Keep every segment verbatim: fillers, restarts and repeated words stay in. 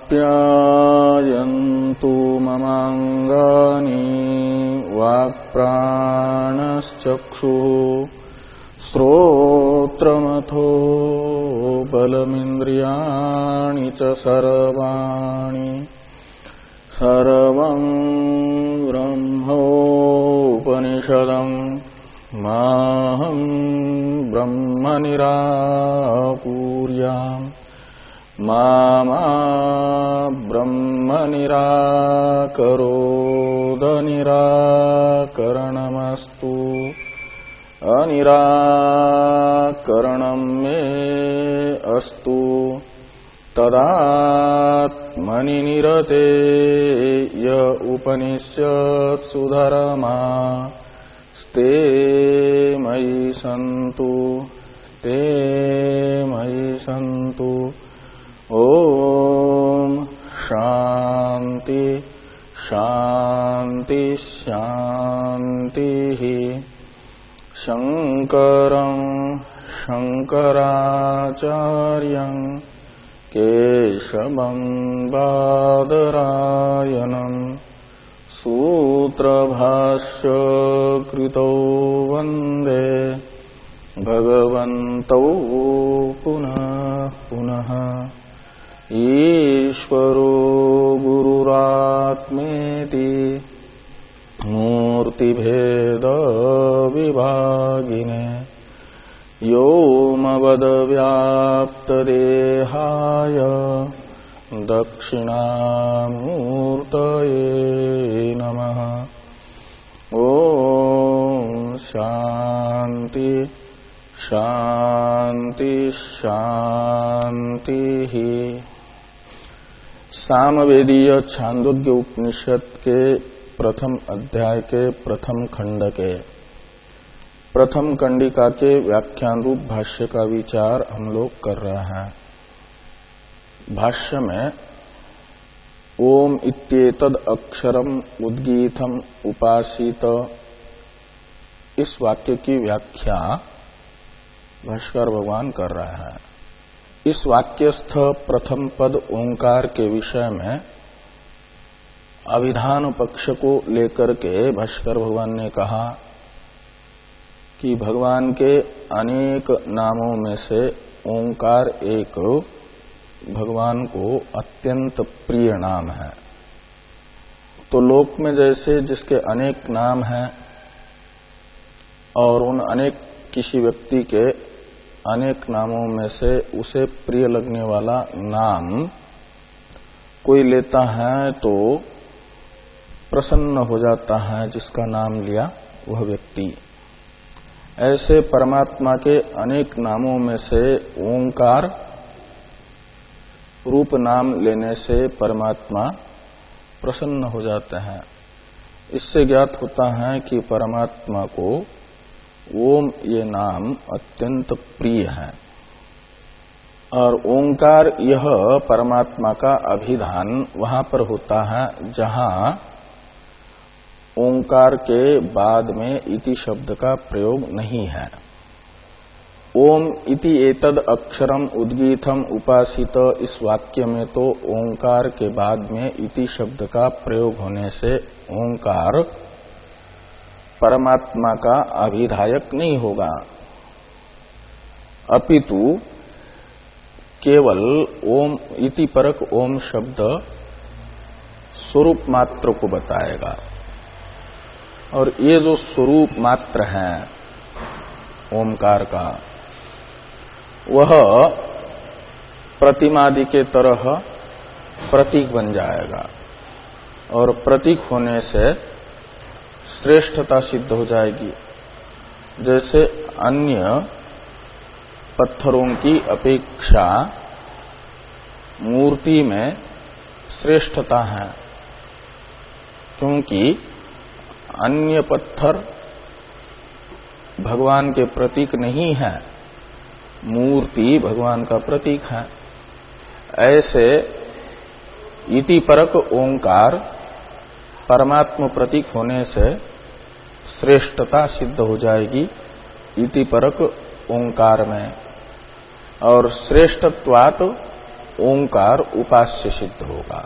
आप्यायन्तु ममाङ्गानि वाक्प्राणश्चक्षुः श्रोत्रमथो बलमिन्द्रियाणि च सर्वाणि सर्वं ब्रह्मोपनिषदं माहं ब्रह्म निराकुर्याम् मा मा ब्रह्म निराकरोद निराकरणमस्तु अनिराकरणं मे अस्तु तदात्मनि निरते य उपनिषत्सु धर्मास्ते मयि सन्तु ते मयि सन्तु। ओम शांति शांति शांति। शंकरं शंकराचार्यं केशवं बादरायणं सूत्रभाष्य कृतौ वन्दे भगवन्तौ पुनः पुनः। ईश्वरो गुरुरात्मेति मूर्तिभेद विभागिने व्योमवद्व्याप्तदेहाय दक्षिणामूर्तये नमः। ओम शांति शांति शांति। सामवेदीय छांदोग्य उपनिषद के प्रथम अध्याय के प्रथम खंड के प्रथम कंडिका के व्याख्यान रूप भाष्य का विचार हम लोग कर रहे हैं। भाष्य में ओम इत्येतद अक्षरम उद्गीतम उपासित इस वाक्य की व्याख्या भाष्कर भगवान कर रहे हैं। इस वाक्यस्थ प्रथम पद ओंकार के विषय में अभिधान पक्ष को लेकर के भाष्कर भगवान ने कहा कि भगवान के अनेक नामों में से ओंकार एक भगवान को अत्यंत प्रिय नाम है। तो लोक में जैसे जिसके अनेक नाम हैं और उन अनेक किसी व्यक्ति के अनेक नामों में से उसे प्रिय लगने वाला नाम कोई लेता है तो प्रसन्न हो जाता है जिसका नाम लिया वह व्यक्ति, ऐसे परमात्मा के अनेक नामों में से ओंकार रूप नाम लेने से परमात्मा प्रसन्न हो जाते हैं। इससे ज्ञात होता है कि परमात्मा को ओम ये नाम अत्यंत प्रिय है और ओंकार यह परमात्मा का अभिधान वहां पर होता है जहां ओंकार के बाद में इति शब्द का प्रयोग नहीं है। ओम इति एतद अक्षरम उद्गीतम उपासित इस वाक्य में तो ओंकार के बाद में इति शब्द का प्रयोग होने से ओंकार परमात्मा का अभिधायक नहीं होगा, अपितु केवल ओम इति परक ओम शब्द स्वरूप मात्र को बताएगा। और ये जो स्वरूप मात्र है ओंकार का वह प्रतिमादि के तरह प्रतीक बन जाएगा और प्रतीक होने से श्रेष्ठता सिद्ध हो जाएगी। जैसे अन्य पत्थरों की अपेक्षा मूर्ति में श्रेष्ठता है, क्योंकि अन्य पत्थर भगवान के प्रतीक नहीं है, मूर्ति भगवान का प्रतीक है। ऐसे इति परक ओंकार परमात्म प्रतीक होने से श्रेष्ठता सिद्ध हो जाएगी इति परक ओंकार में। और श्रेष्ठत्वात् ओंकार उपास्य सिद्ध होगा।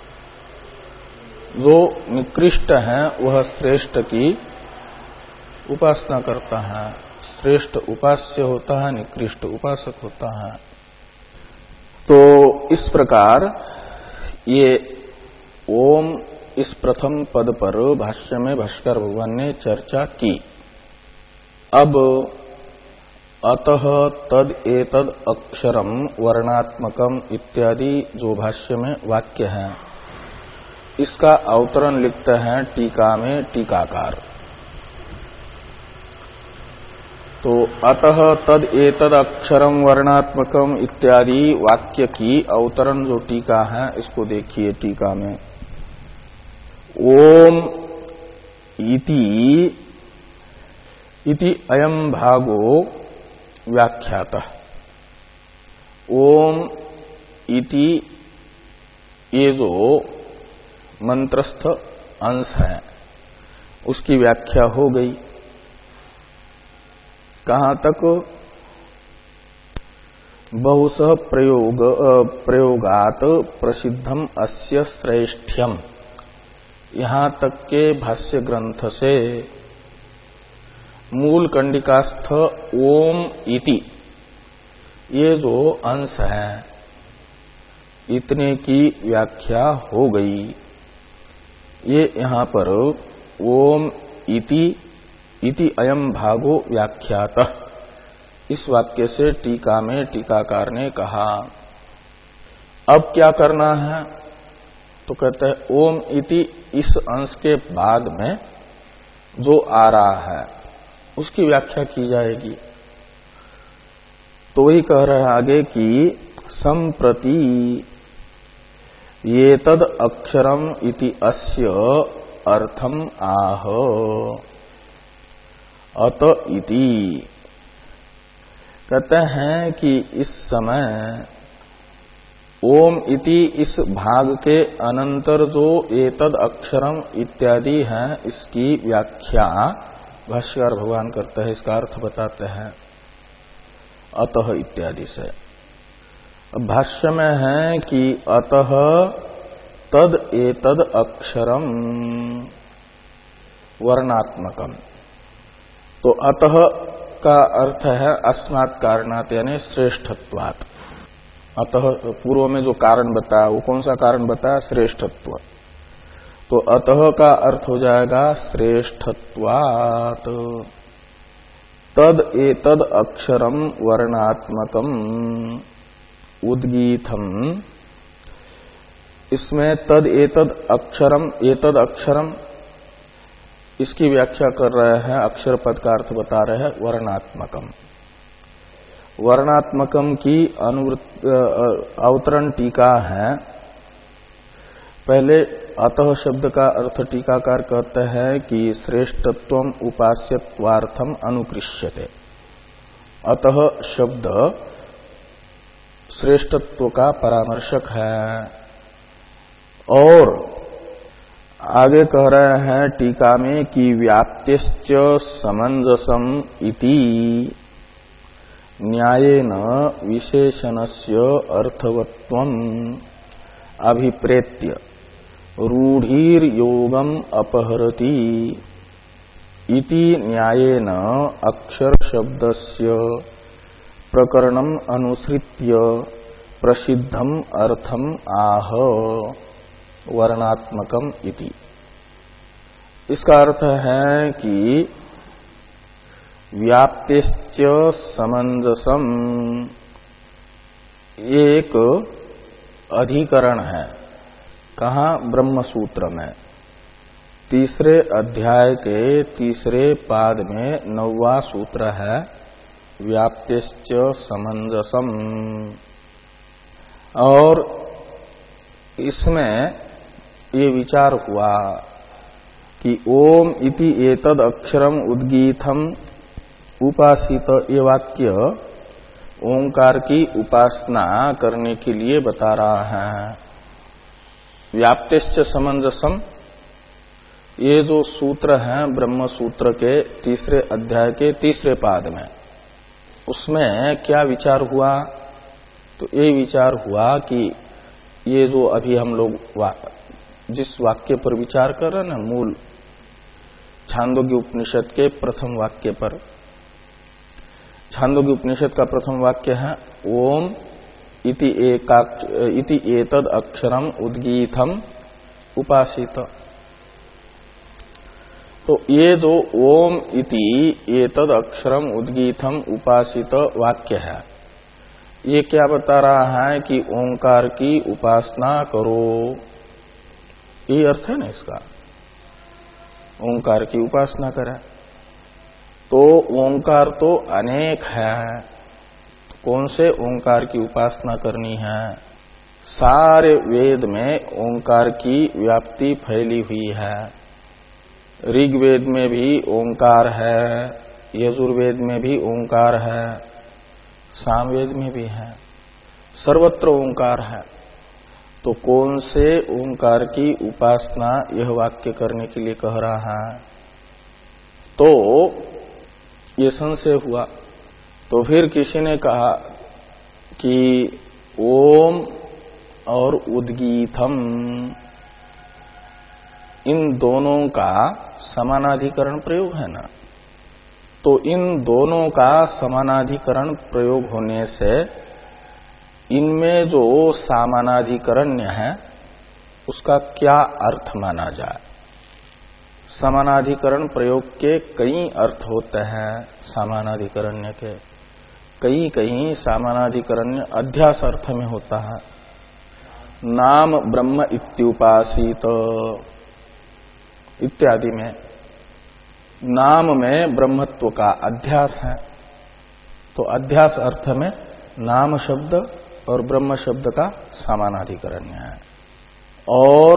जो निकृष्ट है वह श्रेष्ठ की उपासना करता है। श्रेष्ठ उपास्य होता है, निकृष्ट उपासक होता है। तो इस प्रकार ये ओम इस प्रथम पद पर भाष्य में भाष्कर भगवान ने चर्चा की। अब अतः तद एतद अक्षरम वर्णात्मकम इत्यादि जो भाष्य में वाक्य है, इसका अवतरण लिखते हैं टीका में टीकाकार। तो अतः तद एतद अक्षरम वर्णात्मकम इत्यादि वाक्य की अवतरण जो टीका है, इसको देखिए टीका में। ओम इति इति अयम भागो व्याख्यातः। ओम इति ये जो मंत्रस्थ अंश है उसकी व्याख्या हो गई। कहां तक? बहुशः प्रयोग प्रयोगात प्रसिद्धम अस्य श्रेष्ठ्यम, यहां तक के भाष्य ग्रंथ से मूल कंडिकास्थ ओम इति ये जो अंश है, इतने की व्याख्या हो गई। ये यहां पर ओम इति इति अयम भागो व्याख्यातः, इस वाक्य से टीका में टीकाकार ने कहा। अब क्या करना है? तो कहते हैं ओम इति इस अंश के बाद में जो आ रहा है उसकी व्याख्या की जाएगी। तो वही कह रहे हैं आगे कि संप्रति ये तद अक्षरम इति अस्य अर्थम आह अत इति। कहते हैं कि इस समय ओम इति इस भाग के अनंतर जो एतद अक्षरम इत्यादि है, इसकी व्याख्या भाष्यकार भगवान करते हैं, इसका अर्थ बताते हैं अतः इत्यादि से। भाष्य में है कि अतः तद एतद अक्षरम वर्णात्मकम। तो अतः का अर्थ है अस्मात् कारणात्, यानी श्रेष्ठत्वात्। अतः पूर्व में जो कारण बताया वो कौन सा कारण बताया? श्रेष्ठत्व। तो अतः का अर्थ हो जाएगा श्रेष्ठत्वात्। तद एतद अक्षरम वर्णात्मकम उद्गीतम, इसमें तद एतद अक्षरम, एतद अक्षरम, इसकी व्याख्या कर रहे हैं, अक्षर पद का अर्थ बता रहे हैं वर्णात्मकम। वर्णात्मकम की अनुवृत्त अवतरण टीका है। पहले अतः शब्द का अर्थ टीकाकार कहते हैं कि श्रेष्ठत्वम उपास्यत्वार्थम अनुकृष्यते। अतः शब्द श्रेष्ठत्व का परामर्शक है। और आगे कह रहे हैं टीका में कि व्याप्तिश्च समंजसम इति न्यायेन विशेषणस्य अर्थवत्वम अभिप्रेत्य रूढ़ीर योगम अपहरति इति न्यायेन अक्षर शब्दस्य प्रकरणम अनुसृत्य प्रसिद्धम अर्थम आह वर्णात्मकम इति। इसका अर्थ है कि व्याप्तिश्च समंजसम एक अधिकरण है। कहाँ? ब्रह्म सूत्र में तीसरे अध्याय के तीसरे पाद में नौवां सूत्र है व्याप्तिश्च समंजसम। और इसमें ये विचार हुआ कि ओम इति एतद अक्षरम उद्गीतम उपासित, ये वाक्य ओंकार की उपासना करने के लिए बता रहा है। व्याप्तिश्च समंजसम, ये जो सूत्र है ब्रह्म सूत्र के तीसरे अध्याय के तीसरे पाद में, उसमें क्या विचार हुआ तो ये विचार हुआ कि ये जो अभी हम लोग वा, जिस वाक्य पर विचार कर रहे हैं ना, मूल छांदोग्य उपनिषद के प्रथम वाक्य पर, छांदोग्य उपनिषद का प्रथम वाक्य है ओम इति एकाक्ष इति एतद अक्षरम उद्गीतम उपासित। तो ये जो ओम इति एतद अक्षरम उद्गीतम उपासित वाक्य है, ये क्या बता रहा है कि ओंकार की उपासना करो, ये अर्थ है ना इसका, ओंकार की उपासना करें। तो ओंकार तो अनेक है, कौन से ओंकार की उपासना करनी है? सारे वेद में ओंकार की व्याप्ति फैली हुई है। ऋग्वेद में भी ओंकार है, यजुर्वेद में भी ओंकार है, सामवेद में भी है, सर्वत्र ओंकार है। तो कौन से ओंकार की उपासना यह वाक्य करने के लिए कह रहा है? तो ये संशय हुआ। तो फिर किसी ने कहा कि ओम और उद्गीतम, इन दोनों का समानाधिकरण प्रयोग है ना। तो इन दोनों का समानाधिकरण प्रयोग होने से इनमें जो समानाधिकरण्य है उसका क्या अर्थ माना जाए? समानाधिकरण प्रयोग के कई अर्थ होते हैं। समानाधिकरण्य के कई कई समानाधिकरण्य अध्यास अर्थ में होता है। नाम ब्रह्म इत्युपासित इत्यादि में नाम में ब्रह्मत्व का अध्यास है। तो अध्यास अर्थ में नाम शब्द और ब्रह्म शब्द का समानाधिकरण्य है। और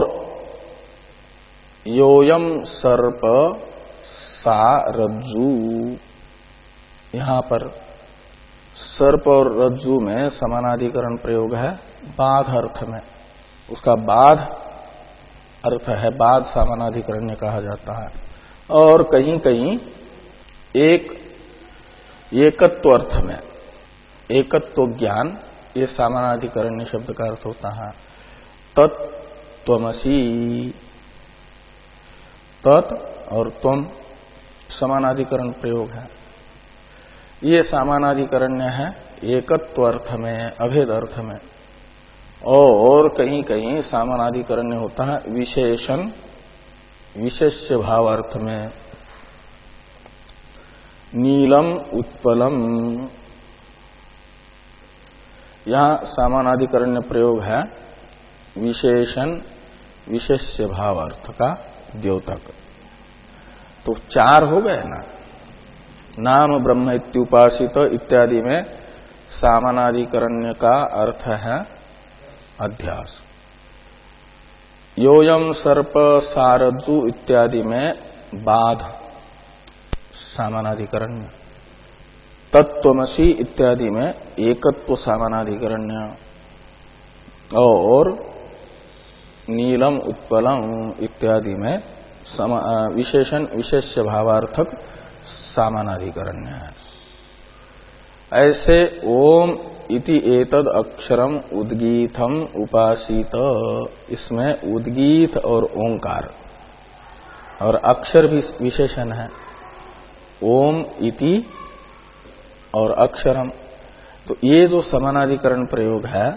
योयम सर्प सा रज्जु, यहां पर सर्प और रज्जु में समानाधिकरण प्रयोग है बाध अर्थ में। उसका बाध अर्थ है, बाध समानाधिकरण्य कहा जाता है। और कहीं कहीं एक एकत्व अर्थ में, एकत्व ज्ञान, ये समानाधिकरण्य शब्द का अर्थ होता है। तत्त्वमसि, तत् और त्वम समानाधिकरण प्रयोग है। ये समानाधिकरण्य है एकत्व अर्थ में, अभेद अर्थ में। और कहीं कहीं समानाधिकरण्य होता है विशेषण, विशेष्य भाव अर्थ में। नीलम उत्पलम, यहां समानाधिकरण्य प्रयोग है विशेषण विशेष्य भाव अर्थ का द्योतक। तो चार हो गए ना। नाम ब्रह्म इत्युपासित इत्यादि में समानाधिकरण्य का अर्थ है अध्यास। योयम सर्प सारज्जु इत्यादि में बाध समानाधिकरण्य। तत्त्वमसि इत्यादि में एकत्व समानाधिकरण्य। और नीलम उत्पलम इत्यादि में विशेषण विशेष्य भावार्थक समानाधिकरण्य है। ऐसे ओम इति एतद अक्षरम उद्गीतम उपासित, इसमें उद्गीत और ओंकार और अक्षर भी विशेषण है। ओम इति और अक्षरम, तो ये जो समानाधिकरण प्रयोग है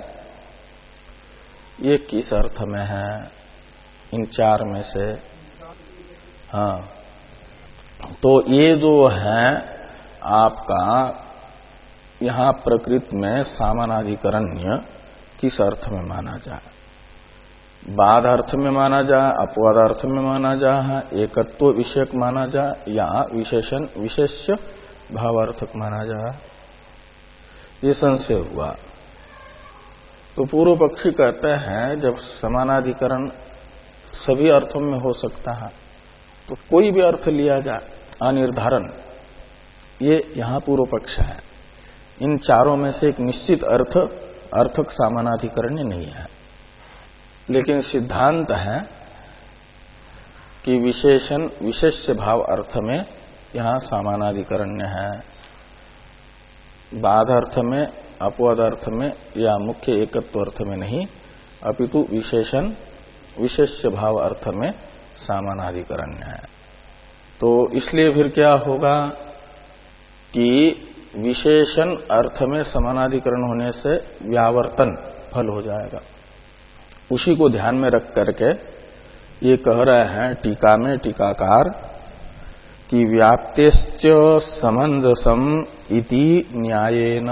ये किस अर्थ में है इन चार में से? हाँ, तो ये जो है आपका यहां प्रकृति में समानाधिकरण्य किस अर्थ में माना जाए? बाध अर्थ में माना जाए, अपवाद अर्थ में माना जाए, एकत्व विषयक माना जाए, या विशेषण विशेष्य भावार्थक माना जाए? ये संशय हुआ। तो पूर्व पक्षी कहते हैं जब समानाधिकरण सभी अर्थों में हो सकता है तो कोई भी अर्थ लिया जाए, अनिर्धारण, ये यहां पूर्व पक्ष है। इन चारों में से एक निश्चित अर्थ अर्थक समानाधिकरण्य नहीं है। लेकिन सिद्धांत है कि विशेषण विशेष्य भाव अर्थ में यहां समानाधिकरण्य है। बाध अर्थ में अपवाद अर्थ में या मुख्य एकत्व अर्थ में नहीं, अपितु विशेषण विशेष्य भाव अर्थ में सामानाधिकरण्य है। तो इसलिए फिर क्या होगा कि विशेषण अर्थ में समानाधिकरण होने से व्यावर्तन फल हो जाएगा। उसी को ध्यान में रख करके ये कह रहे हैं टीका में टीकाकार कि व्याप्तेश्च समंजसम इति न्यायेन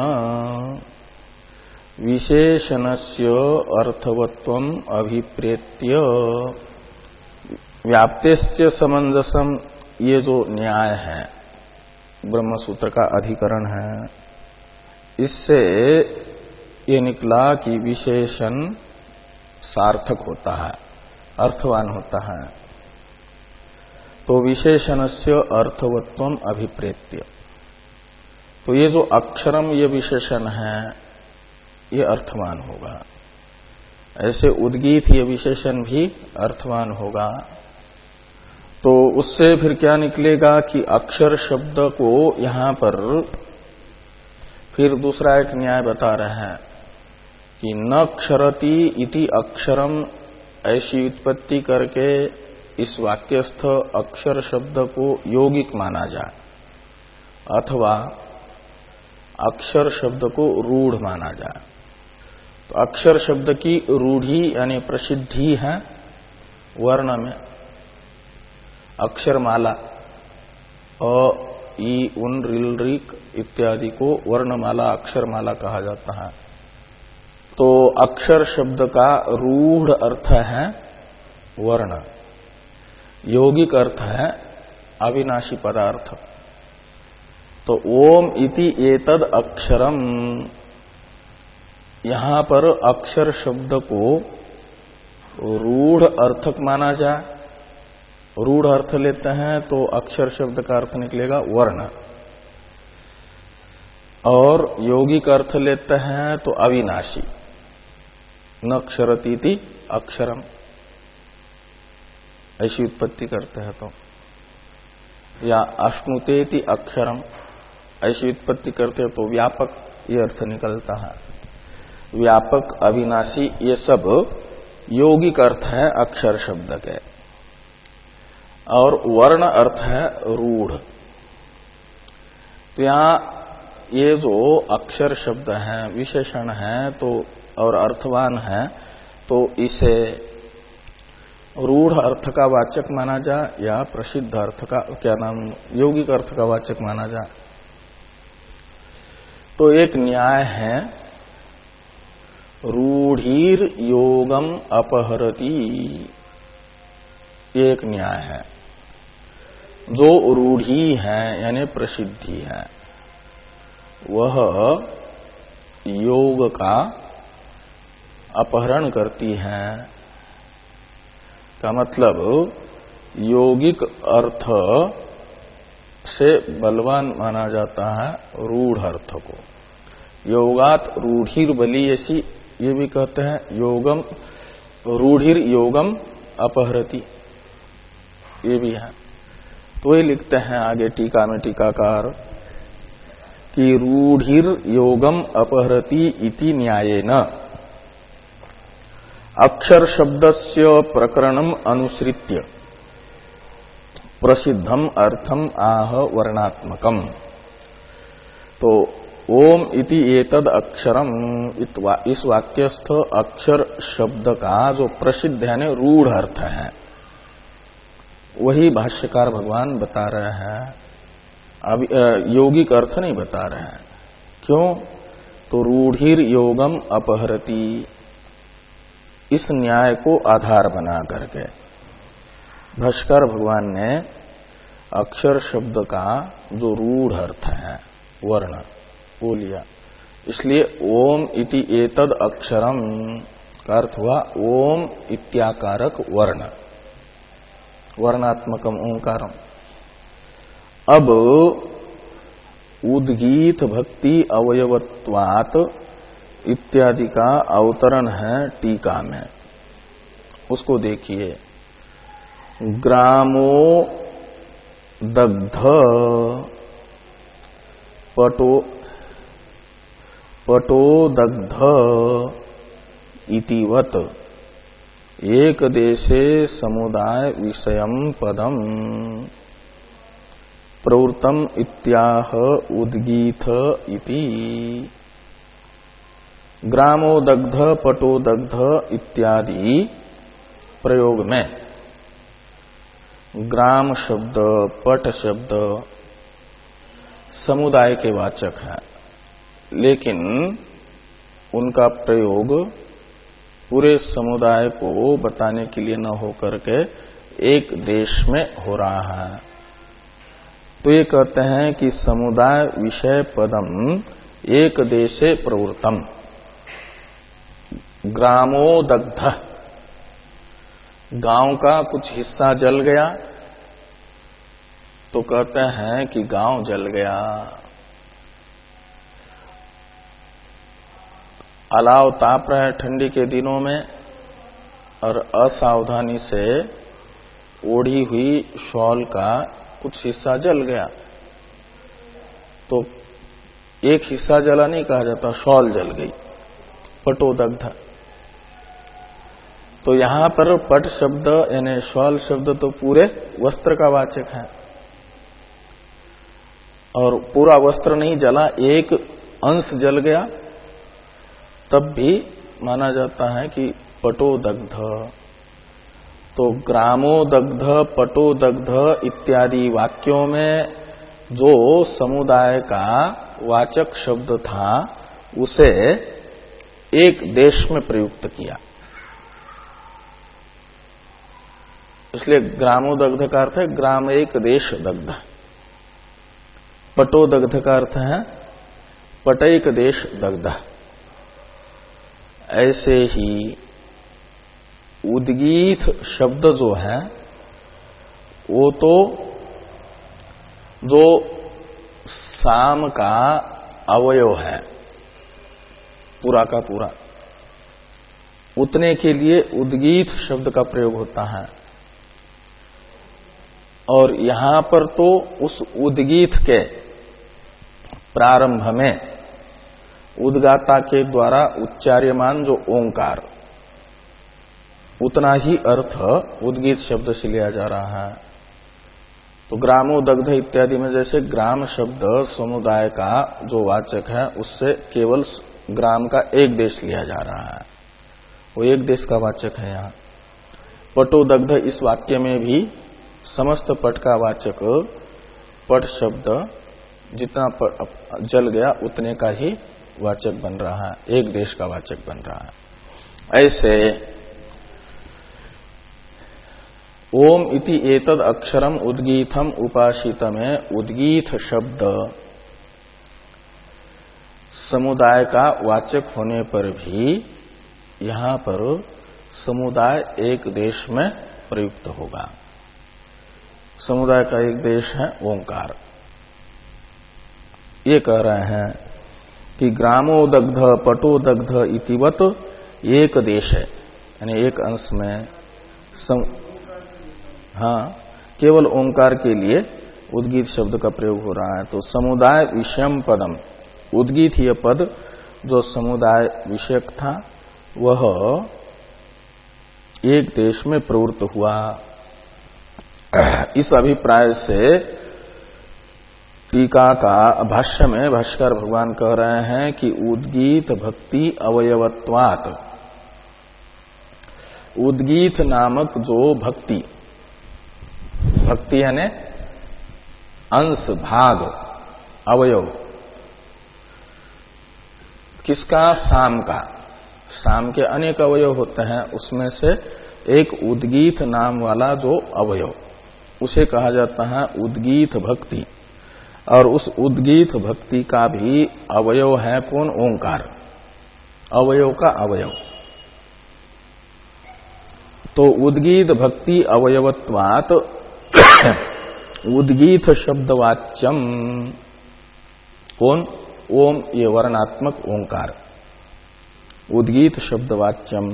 विशेषणस्य अर्थवत्वम अभिप्रेत्य। व्याप्तेश्च समंजसम ये जो न्याय है ब्रह्मसूत्र का अधिकरण है, इससे ये निकला कि विशेषण सार्थक होता है, अर्थवान होता है। तो विशेषणस्य अर्थवत्वम अभिप्रेत्य, तो ये जो अक्षरम ये विशेषण है ये अर्थवान होगा। ऐसे उद्गीत ये विशेषण भी अर्थवान होगा। तो उससे फिर क्या निकलेगा कि अक्षर शब्द को यहां पर फिर दूसरा एक न्याय बता रहे हैं कि न क्षरति इति अक्षरम, ऐसी उत्पत्ति करके इस वाक्यस्थ अक्षर शब्द को यौगिक माना जाए अथवा अक्षर शब्द को रूढ़ माना जाए। तो अक्षर शब्द की रूढ़ी यानी प्रसिद्धि है वर्ण में, अक्षरमाला अ ई उन रिल रिक इत्यादि को वर्णमाला अक्षरमाला कहा जाता है। तो अक्षर शब्द का रूढ़ अर्थ है वर्ण, यौगिक अर्थ है अविनाशी पदार्थ। तो ओम इति एतद अक्षरम, यहां पर अक्षर शब्द को रूढ़ अर्थक माना जाए। रूढ़ अर्थ लेते हैं तो अक्षर शब्द का अर्थ निकलेगा वर्ण, और यौगिक अर्थ लेते हैं तो अविनाशी, न क्षरतीति अक्षरम, ऐसी उत्पत्ति करते हैं। तो या अश्नुतेति अक्षरम, ऐसी उत्पत्ति करते हैं तो व्यापक ये अर्थ निकलता है। व्यापक अविनाशी ये सब यौगिक अर्थ है अक्षर शब्द के, और वर्ण अर्थ है रूढ़। तो यहां ये जो अक्षर शब्द है विशेषण है तो और अर्थवान है, तो इसे रूढ़ अर्थ का वाचक माना जाए या प्रसिद्ध अर्थ का क्या नाम यौगिक अर्थ का वाचक माना जाए। तो एक न्याय है रूढ़ीर योगम अपहरति, एक न्याय है। जो रूढ़ी है यानी प्रसिद्धि है वह योग का अपहरण करती है। का मतलब यौगिक अर्थ से बलवान माना जाता है रूढ़ अर्थ को। योगात रूढ़िर बली, ऐसी ये भी कहते हैं योगम रूढ़िर योगम अपहरति, ये भी है। तो ये लिखते हैं आगे टीका में टीकाकार कि रूढ़िर योगम अपहरति इति न्यायेन अक्षर शब्दस्य प्रकरणम अनुसृत्य प्रसिद्धम अर्थम आह वर्णात्मकम। तो ओम इति एतद अक्षरम, इस वाक्यस्थ अक्षर शब्द का जो प्रसिद्ध यानी रूढ़ अर्थ है वही भाष्यकार भगवान बता रहे हैं, अब यौगिक अर्थ नहीं बता रहे हैं। क्यों? तो रूढ़िर योगम अपहरति, इस न्याय को आधार बना करके भाष्यकार भगवान ने अक्षर शब्द का जो रूढ़ अर्थ है वर्ण वो लिया। इसलिए ओम इति एतद अक्षरम का अर्थ हुआ ओम इत्याकारक वर्ण, वर्णात्मकम ओंकारम। अब उद्गीत भक्ति अवयवत्वात् इत्यादि का अवतरण है टीका में, उसको देखिए। ग्रामो दग्ध पटो पटो दग्ध इतिवत एक देशे समुदाय विषयम पदम प्रवृत्तम इत्याह उद्गीत इति। ग्रामो दग्ध पटो दग्ध इत्यादि प्रयोग में ग्राम शब्द पट शब्द समुदाय के वाचक है, लेकिन उनका प्रयोग पूरे समुदाय को बताने के लिए न होकर के एक देश में हो रहा है। तो ये कहते हैं कि समुदाय विषय पदम एक देशे प्रवृत्तम। ग्रामो दग्ध, गांव का कुछ हिस्सा जल गया तो कहते हैं कि गांव जल गया। अलाव ताप रहा है ठंडी के दिनों में और असावधानी से ओढ़ी हुई शॉल का कुछ हिस्सा जल गया तो एक हिस्सा जला नहीं कहा जाता, शॉल जल गई, पटोदग्ध। तो यहां पर पट शब्द यानी शॉल शब्द तो पूरे वस्त्र का वाचक है और पूरा वस्त्र नहीं जला, एक अंश जल गया तब भी माना जाता है कि पटोदग्ध। तो ग्रामो दग्ध पटो दग्ध इत्यादि वाक्यों में जो समुदाय का वाचक शब्द था उसे एक देश में प्रयुक्त किया, इसलिए ग्रामोदग्ध का अर्थ है ग्राम एक देश दग्ध। पटोदग्ध का अर्थ है पटैक देश दग्ध। ऐसे ही उद्गीत शब्द जो है वो तो जो साम का अवयव है पूरा का पूरा, उतने के लिए उद्गीत शब्द का प्रयोग होता है। और यहां पर तो उस उद्गीत के प्रारंभ में उद्गाता के द्वारा उच्चार्यमान जो ओंकार, उतना ही अर्थ उद्गीत शब्द से लिया जा रहा है। तो ग्रामोदग्ध इत्यादि में जैसे ग्राम शब्द समुदाय का जो वाचक है उससे केवल ग्राम का एक देश लिया जा रहा है, वो एक देश का वाचक है। यहाँ पटोदग्ध इस वाक्य में भी समस्त पट का वाचक पट शब्द जितना जल गया उतने का ही वाचक बन रहा है, एक देश का वाचक बन रहा है। ऐसे ओम इति एतद अक्षरम उद्गीतम उपासित में उद्गीत शब्द समुदाय का वाचक होने पर भी यहां पर समुदाय एक देश में प्रयुक्त होगा। समुदाय का एक देश है ओंकार। ये कह रहे हैं कि ग्रामोदग्ध पटोदग्ध इतिवत एक देश है, यानी एक अंश में सम, हाँ केवल ओंकार के लिए उद्गीत शब्द का प्रयोग हो रहा है। तो समुदाय विषयम पदम, उद्गीत यह पद जो समुदाय विषयक था वह एक देश में प्रवृत्त हुआ। इस अभिप्राय से टीका का भाष्य में भाष्कर भगवान कह रहे हैं कि उद्गीत भक्ति अवयवत्वात्, उद्गीत नामक जो भक्ति, भक्ति यानी अंश भाग अवयव, किसका? साम का। साम के अनेक अवयव होते हैं, उसमें से एक उद्गीत नाम वाला जो अवयव उसे कहा जाता है उद्गीत भक्ति। और उस उद्गीत भक्ति का भी अवयव है कौन? ओंकार, अवयव का अवयव। तो उद्गीत भक्ति अवयवत्वात् उद्गीत शब्दवाच्यम कौन? ओम, ये वर्णात्मक ओंकार, उद्गीत शब्दवाच्यम।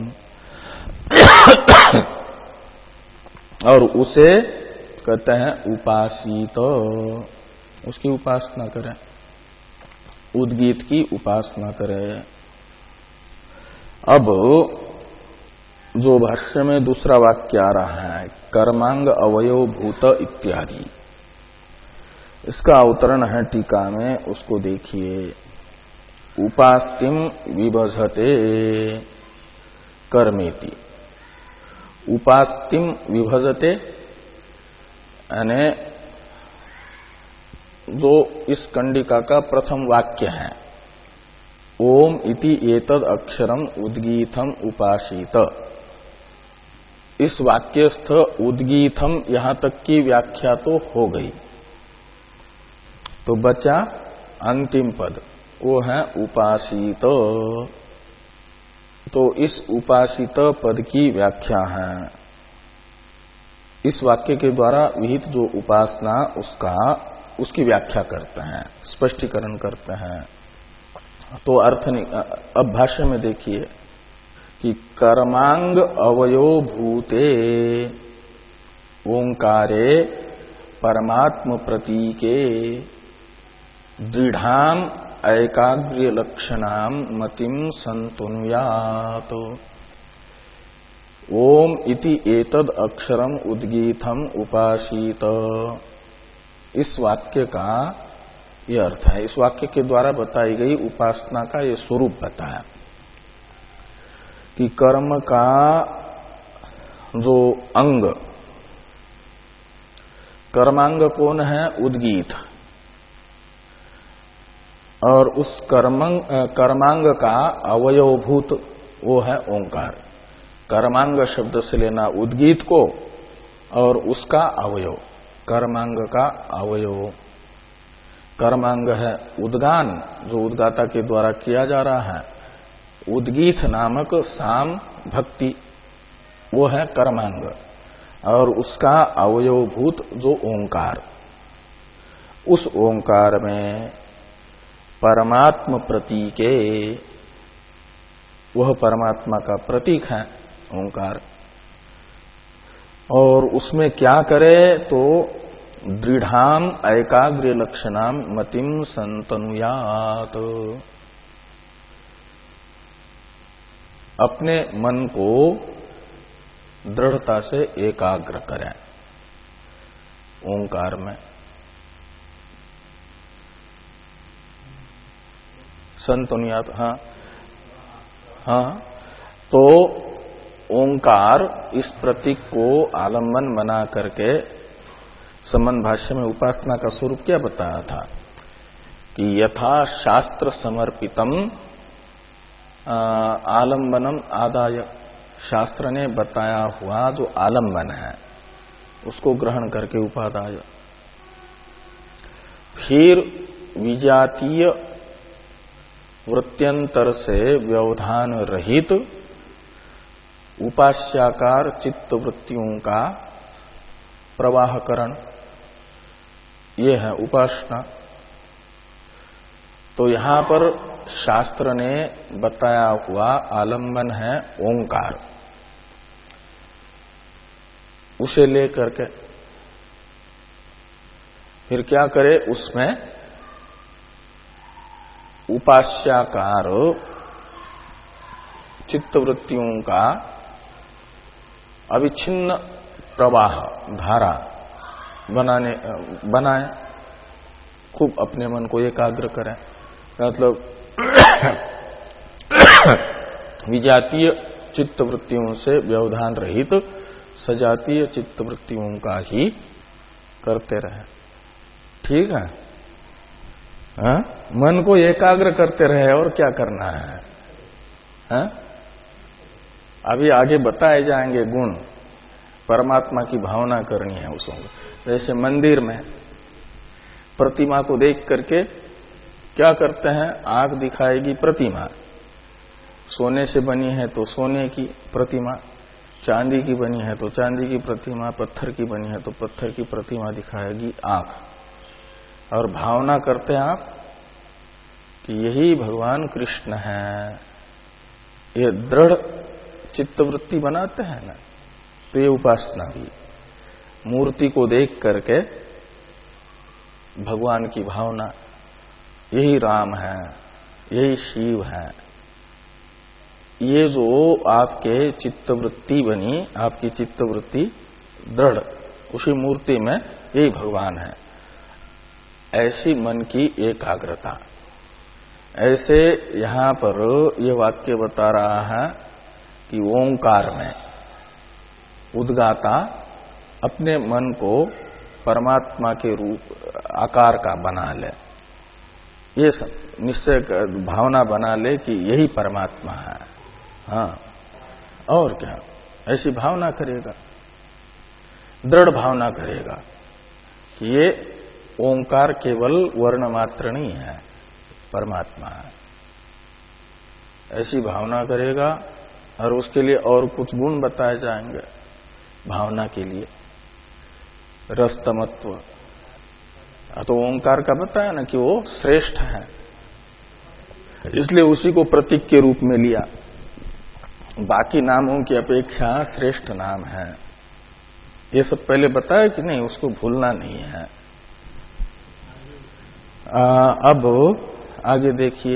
और उसे कहते हैं उपासित, उसकी उपासना करें। उद्गीत की उपासना करे। अब जो भाष्य में दूसरा वाक्य आ रहा है, कर्मांग अवयव भूत इत्यादि, इसका अवतरण है टीका में, उसको देखिए। उपास्तिम विभजते कर्मेति। उपास्तिम विभजते यानी जो इस कंडिका का प्रथम वाक्य है, ओम इति एतद अक्षरम उद्गीतम उपासित, इस वाक्यस्थ उद्गीतम यहां तक की व्याख्या तो हो गई, तो बचा अंतिम पद, वो है उपासित। तो इस उपासित पद की व्याख्या है, इस वाक्य के द्वारा विहित जो उपासना उसका उसकी व्याख्या करते हैं, स्पष्टीकरण करते हैं। तो अर्थ अब भाष्य में देखिए कि कर्मांग अवयो भूते ओंकारे परमात्म प्रतीके दृढ़ाम एकाग्र्य लक्षणाम मतिम संतुनुयात। ओम इति एतद अक्षरम उद्गीतम उपासित, इस वाक्य का ये अर्थ है। इस वाक्य के द्वारा बताई गई उपासना का ये स्वरूप बताया कि कर्म का जो अंग, कर्मांग कौन है? उद्गीत। और उस कर्मांग कर्मांग का अवयवभूत वो है ओंकार। कर्मांग शब्द से लेना उद्गीत को और उसका अवयव, कर्मांग का अवयव। कर्मांग है उद्गान, जो उद्गाता के द्वारा किया जा रहा है। उद्गीत नामक साम भक्ति, वो है कर्मांग। और उसका अवयवभूत जो ओंकार, उस ओंकार में परमात्म प्रतीके, वह परमात्मा का प्रतीक है ओंकार। और उसमें क्या करे? तो दृढ़ाम एकाग्र्य लक्षणाम मतिम संतनुयात, अपने मन को दृढ़ता से एकाग्र करें ओंकार में। संतनुयात, हाँ हाँ। तो ओंकार इस प्रतीक को आलम्बन बना करके संबंध भाष्य में उपासना का स्वरूप क्या बताया था कि यथा शास्त्र समर्पितम आलम्बनम आदाय, शास्त्र ने बताया हुआ जो आलम्बन है उसको ग्रहण करके उपादाय। फिर विजातीय वृत्त्यंतर से व्यवधान रहित उपास्याकार चित्त वृत्तियों का प्रवाहकरण, ये है उपासना। तो यहां पर शास्त्र ने बताया हुआ आलंबन है ओंकार, उसे लेकर के फिर क्या करे? उसमें उपास्याकार चित्तवृत्तियों का अविच्छिन्न प्रवाह, धारा बनाने बनाए, खूब अपने मन को एकाग्र करें। मतलब विजातीय चित्तवृत्तियों से व्यवधान रहित सजातीय चित्तवृत्तियों का ही करते रहे। ठीक है, हा? मन को एकाग्र करते रहे, और क्या करना है? हा? अभी आगे बताए जाएंगे गुण, परमात्मा की भावना करनी है उसको। जैसे मंदिर में प्रतिमा को देख करके क्या करते हैं? आंख दिखाएगी प्रतिमा, सोने से बनी है तो सोने की प्रतिमा, चांदी की बनी है तो चांदी की प्रतिमा, पत्थर की बनी है तो पत्थर की प्रतिमा दिखाएगी आंख। और भावना करते हैं आप कि यही भगवान कृष्ण है, ये दृढ़ चित्तवृत्ति बनाते हैं ना। तो ये उपासना भी, मूर्ति को देख करके भगवान की भावना, यही राम है, यही शिव है, ये जो आपके चित्तवृत्ति बनी, आपकी चित्तवृत्ति दृढ़, उसी मूर्ति में यही भगवान है, ऐसी मन की एकाग्रता। ऐसे यहां पर ये वाक्य बता रहा है कि ओंकार में उद्गाता अपने मन को परमात्मा के रूप आकार का बना ले, ये निश्चय भावना बना ले कि यही परमात्मा है। हाँ, और क्या, ऐसी भावना करेगा, दृढ़ भावना करेगा कि ये ओंकार केवल वर्ण मात्र नहीं है, परमात्मा है, ऐसी भावना करेगा। और उसके लिए और कुछ गुण बताए जाएंगे भावना के लिए, रसतमत्व। तो ओंकार का बताया ना कि वो श्रेष्ठ है, इसलिए उसी को प्रतीक के रूप में लिया, बाकी नामों की अपेक्षा श्रेष्ठ नाम है, ये सब पहले बताया कि नहीं, उसको भूलना नहीं है। आ, अब आगे देखिए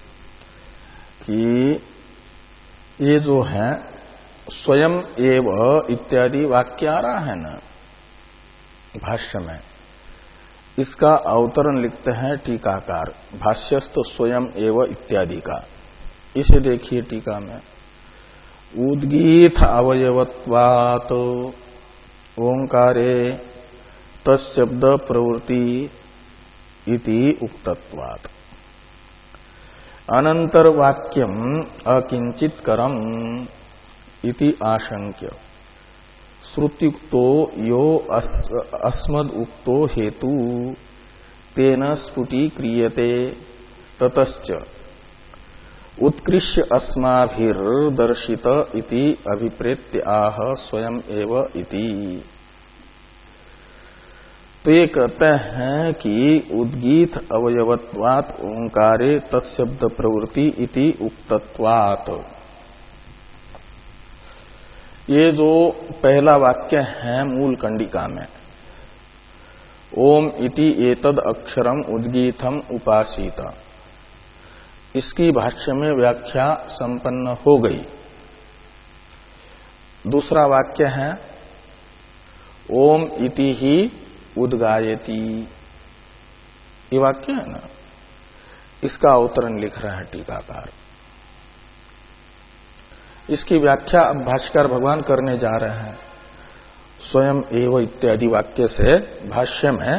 कि ये जो है स्वयं एव इत्यादि वाक्य आ रहा है ना भाष्य में, इसका अवतरण लिखते हैं टीकाकार, भाष्यस्थ स्वयं एव इत्यादि का। इसे देखिए टीका में, उद्गीत अवयवत्वात् ओंकारे तत्शब्द प्रवृत्ति इति उक्तत्वात् अनंतर वाक्यम अकिंचितकरम इति आशंक्य श्रुत्युक्तो यो अस, अस्मद उक्तो हेतु तेन स्फुटीक्रियते ततश्च उत्कृष्य अस्माभिर्दर्शित इति अभिप्रेत्य आह स्वयं एव इति। तो ये कहते हैं कि उद्गीत अवयवत्वात् ओंकारे तत्शब्द प्रवृत्ति इति उक्तत्वात्, ये जो पहला वाक्य है मूल कंडिका में, ओम इति एतद अक्षरम उद्गीतम उपासीत, इसकी भाष्य में व्याख्या संपन्न हो गई। दूसरा वाक्य है ओम इति ही उद्गायति, ये वाक्य है ना, इसका अवतरण लिख रहा है टीकाकार। इसकी व्याख्या अब भाष्यकार भगवान करने जा रहे हैं। स्वयं एव इत्यादि वाक्य से भाष्य में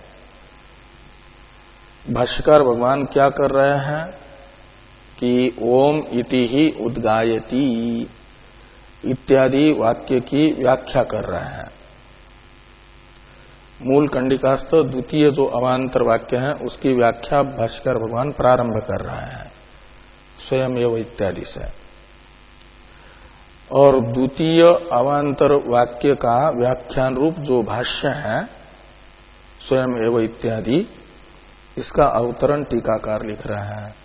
भाष्यकार भगवान क्या कर रहे हैं कि ओम इति ही उद्गायति इत्यादि वाक्य की व्याख्या कर रहे हैं। मूल कंडिकास्थ द्वितीय जो अवान्तर वाक्य है उसकी व्याख्या भाष्यकार भगवान प्रारंभ कर रहे हैं स्वयं एव इत्यादि से, और द्वितीय अवान्तर वाक्य का व्याख्यान रूप जो भाष्य है स्वयं एव इत्यादि, इसका अवतरण टीकाकार लिख रहे हैं।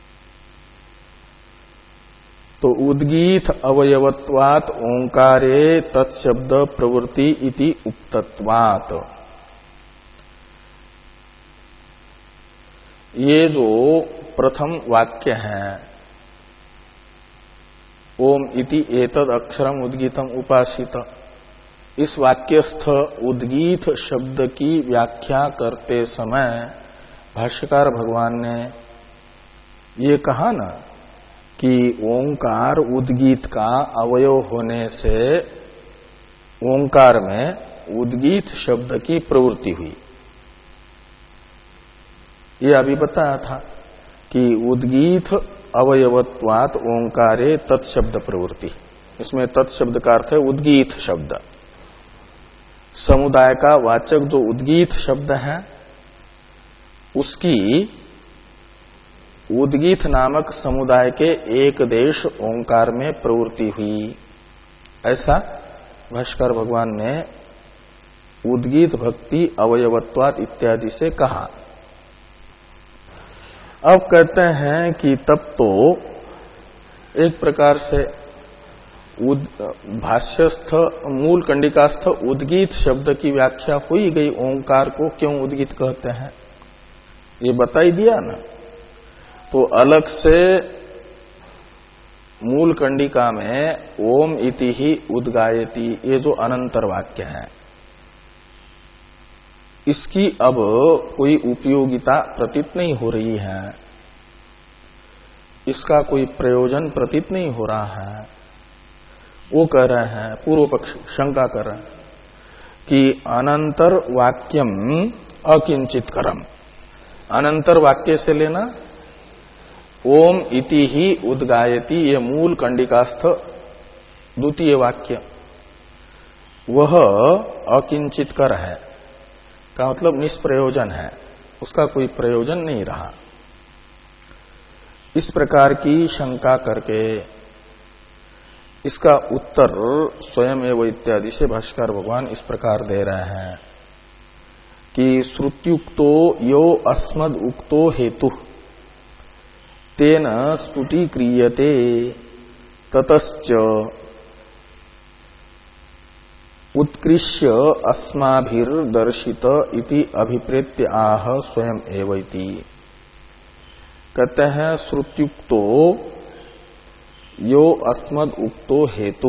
तो उद्गीत अवयवत्वात् ओंकारे तत्शब्द प्रवृत्ति इति उक्तत्वात्, ये जो प्रथम वाक्य है ओम इति एतद अक्षरम उद्गीतम उपासित, इस वाक्यस्थ उद्गीत शब्द की व्याख्या करते समय भाष्यकार भगवान ने ये कहा ना कि ओंकार उद्गीत का अवयव होने से ओंकार में उद्गीत शब्द की प्रवृत्ति हुई। ये अभी बताया था कि उद्गीत अवयवत्वात् ओंकारे तत्शब्द प्रवृत्ति, इसमें तत्शब्द का अर्थ है उद्गीत शब्द। समुदाय का वाचक जो उद्गीत शब्द है उसकी उद्गीत नामक समुदाय के एक देश ओंकार में प्रवृत्ति हुई, ऐसा भाष्कर भगवान ने उद्गीत भक्ति अवयवत्वात् इत्यादि से कहा। अब कहते हैं कि तब तो एक प्रकार से भाष्यस्थ मूल कंडिकास्थ उद्गीत शब्द की व्याख्या हुई गई, ओंकार को क्यों उद्गीत कहते हैं, ये बता ही दिया ना। तो अलग से मूल कंडिका में ओम इति ही उद्गायति, ये जो अनंतर वाक्य है, इसकी अब कोई उपयोगिता प्रतीत नहीं हो रही है, इसका कोई प्रयोजन प्रतीत नहीं हो रहा है। वो कह रहे हैं, पूर्व पक्ष शंका कर रहे हैं कि अनंतर वाक्यम अकिंचित करम। अनंतर वाक्य से लेना ओम इति ही उद्गायति, ये मूल कंडिकास्थ द्वितीय वाक्य, वह अकिंचित कर है का मतलब निष्प्रयोजन है, उसका कोई प्रयोजन नहीं रहा। इस प्रकार की शंका करके इसका उत्तर स्वयं एवं इत्यादि से भाष्कर भगवान इस प्रकार दे रहे हैं कि श्रुत्युक्तो यो अस्मद उक्तो हेतु तेन स्फुटीक्रियते ततश्च उत्कृष्य अस्माभिर्दर्शित इति अभिप्रेत्य आह स्वयं एव इति। कहते हैं श्रुत्युक्तो यो अस्मद उक्तो हेतु,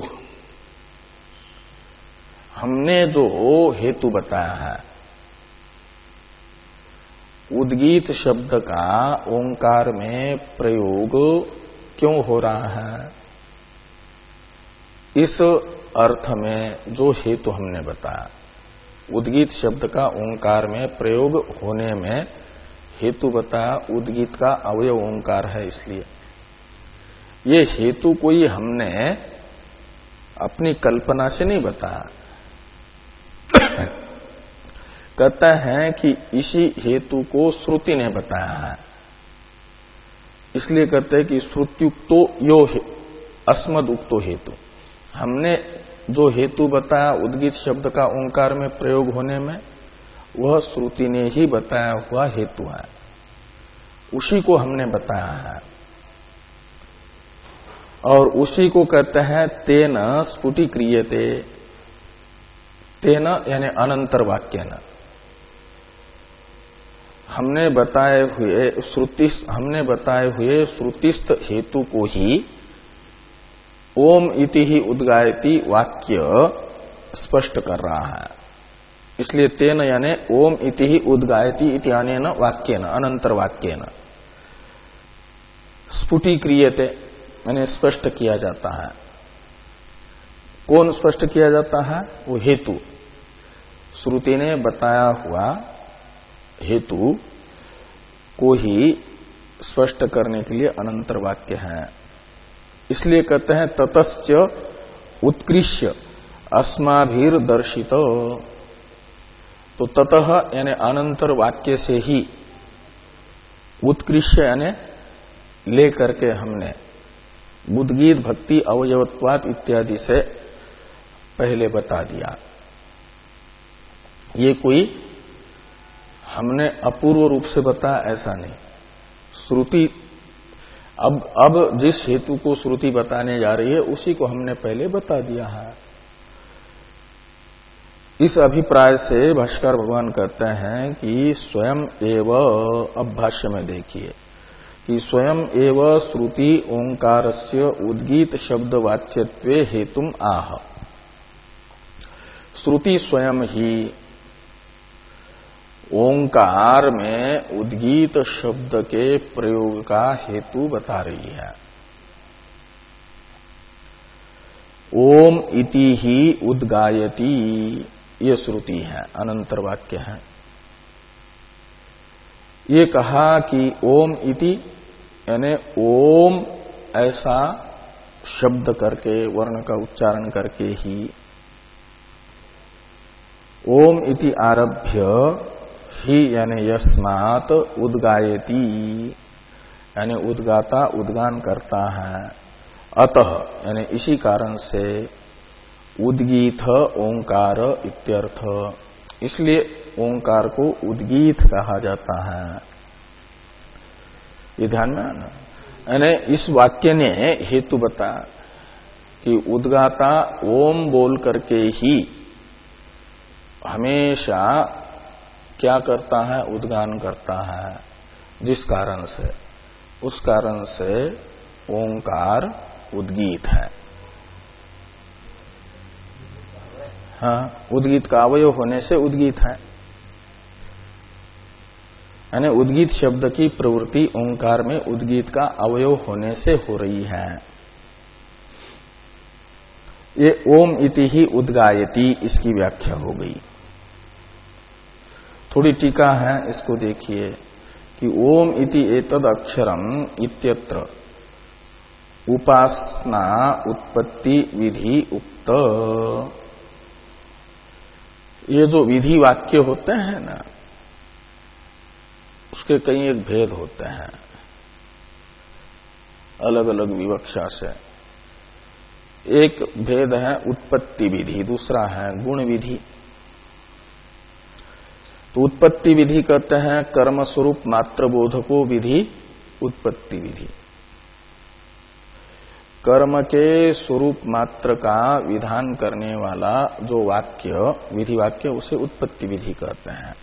हमने जो हेतु बताया है, उद्गीत शब्द का ओंकार में प्रयोग क्यों हो रहा है, इस अर्थ में जो हेतु हमने बताया, उद्गीत शब्द का ओंकार में प्रयोग होने में हेतु बताया, उद्गीत का अवयव ओंकार है, इसलिए ये हेतु कोई हमने अपनी कल्पना से नहीं बताया। कहता है कि इसी हेतु को श्रुति ने बताया है, इसलिए कहते हैं कि श्रुत्युक्तो यो अस्मद उक्तो हेतु, हमने जो हेतु बताया उद्गीत शब्द का ओंकार में प्रयोग होने में, वह श्रुति ने ही बताया हुआ हेतु है, उसी को हमने बताया है। और उसी को कहते हैं तेन स्फुटीक्रियते, तेन यानी अनंतर वाक्य न, हमने बताए हुए श्रुति हमने बताए हुए श्रुतिस्थ हेतु को ही ओम इति ही उद्गायति वाक्य स्पष्ट कर रहा है। इसलिए तेन यानी ओम इति ही उद्गायति इति अनेन वाक्येन, अनंतर वाक्येन स्फुटीक्रियते यानी स्पष्ट किया जाता है। कौन स्पष्ट किया जाता है? वो हेतु, श्रुति ने बताया हुआ हेतु को ही स्पष्ट करने के लिए अनंतर वाक्य है। इसलिए कहते हैं ततश्च उत्कृष्य अस्माभिर दर्शित, तो ततः यानी अनंतर वाक्य से ही, उत्कृष्य यानी ले करके हमने उद्गीत भक्ति अवयवत्वात् इत्यादि से पहले बता दिया। ये कोई हमने अपूर्व रूप से बताया ऐसा नहीं। श्रुति अब अब जिस हेतु को श्रुति बताने जा रही है उसी को हमने पहले बता दिया है। इस अभिप्राय से भाष्कर भगवान कहते हैं कि स्वयं एव, अब भाष्य में देखिए कि स्वयं एव श्रुति ओंकारस्य उद्गीत शब्द वाच्यत्वे हेतुम आह, श्रुति स्वयं ही ओंकार में उद्गीत शब्द के प्रयोग का हेतु बता रही है। ओम इति ही उद्गायति, ये श्रुति है, अनंतर वाक्य है। ये कहा कि ओम इति यानी ओम ऐसा शब्द करके, वर्ण का उच्चारण करके ही, ओम इति आरभ्य ही यानी यस्मात् उद्गायति यानी उद्गाता उद्गान करता है, अतः यानी इसी कारण से उद्गीत ओंकार इत्यर्थ, इसलिए ओंकार को उद्गीत कहा जाता है। ये ध्यान में आना। यानी इस वाक्य ने हेतु बता कि उद्गाता ओम बोल करके ही हमेशा क्या करता है? उद्गान करता है। जिस कारण से, उस कारण से ओंकार उद्गीत है। हाँ, उद्गीत का अवयव होने से उद्गीत है, यानी उद्गीत शब्द की प्रवृत्ति ओंकार में उद्गीत का अवयव होने से हो रही है। ये ओम इति ही उद्गायति, इसकी व्याख्या हो गई। थोड़ी टीका है, इसको देखिए कि ओम इति एतद अक्षरम इत्यत्र उपासना उत्पत्ति विधि उक्त। ये जो विधि वाक्य होते हैं ना, उसके कई एक भेद होते हैं अलग अलग विवक्षा से। एक भेद है उत्पत्ति विधि, दूसरा है गुण विधि। तो उत्पत्ति विधि कहते हैं कर्म स्वरूप मात्र बोधको विधि उत्पत्ति विधि। कर्म के स्वरूप मात्र का विधान करने वाला जो वाक्य विधि वाक्य, उसे उत्पत्ति विधि कहते हैं।